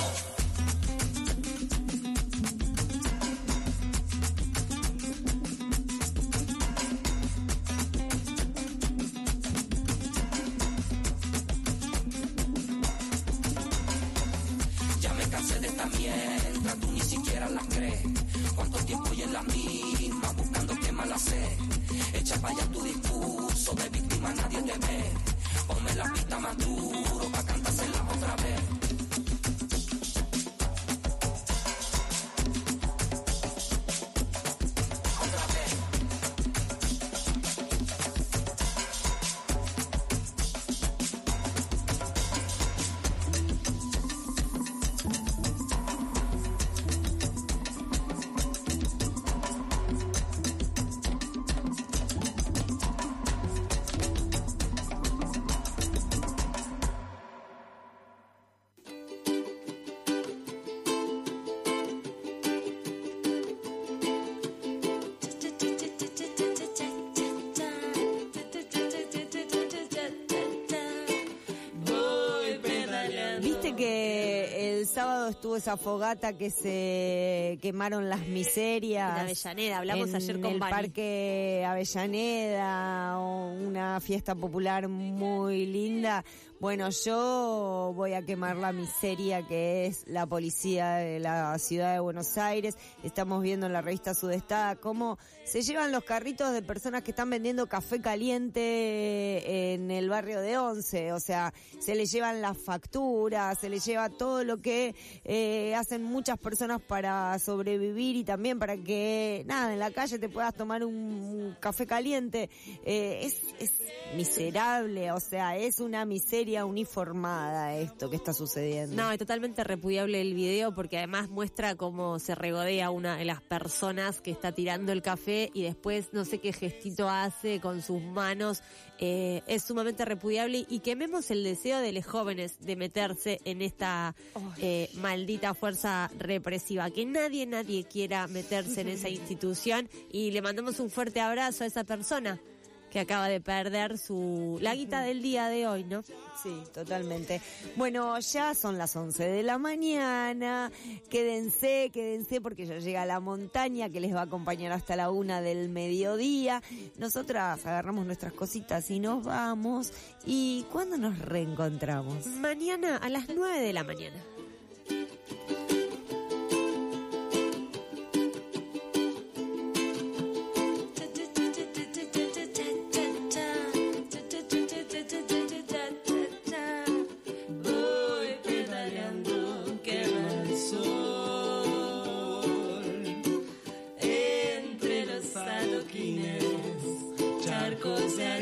Ya me cansé de esta mierda, tú ni siquiera las crees. Cuánto tiempo y en la misma, buscando que mal hacer. Echa para allá tu discurso, de víctima nadie te ve. Ponme la pista más duro, pa' cantársela otra vez. Otra vez. Viste que el sábado estuvo esa fogata que se quemaron las miserias. En Avellaneda, hablamos en ayer con el Vani. Parque Avellaneda, una fiesta popular muy linda. Bueno, yo voy a quemar la miseria que es la policía de la ciudad de Buenos Aires. Estamos viendo en la revista Sudestada cómo se llevan los carritos de personas que están vendiendo café caliente en el barrio de Once. O sea, se les llevan las facturas, se les lleva todo lo que eh, hacen muchas personas para sobrevivir y también para que, nada, en la calle te puedas tomar un, un café caliente. Eh, es, es miserable, o sea, es una miseria uniformada esto que está sucediendo. No, es totalmente repudiable el video porque además muestra cómo se regodea una de las personas que está tirando el café y después no sé qué gestito hace con sus manos. Eh, es sumamente repudiable y quememos el deseo de los jóvenes de meterse en esta eh, maldita fuerza represiva. Que nadie, nadie quiera meterse en esa institución y le mandamos un fuerte abrazo a esa persona que acaba de perder su la guita del día de hoy, ¿no? Sí, totalmente. Bueno, ya son las once de la mañana. Quédense, quédense porque ya llega la montaña que les va a acompañar hasta la una del mediodía. Nosotras agarramos nuestras cositas y nos vamos. ¿Y cuándo nos reencontramos? Mañana a las nueve de la mañana. Charcos de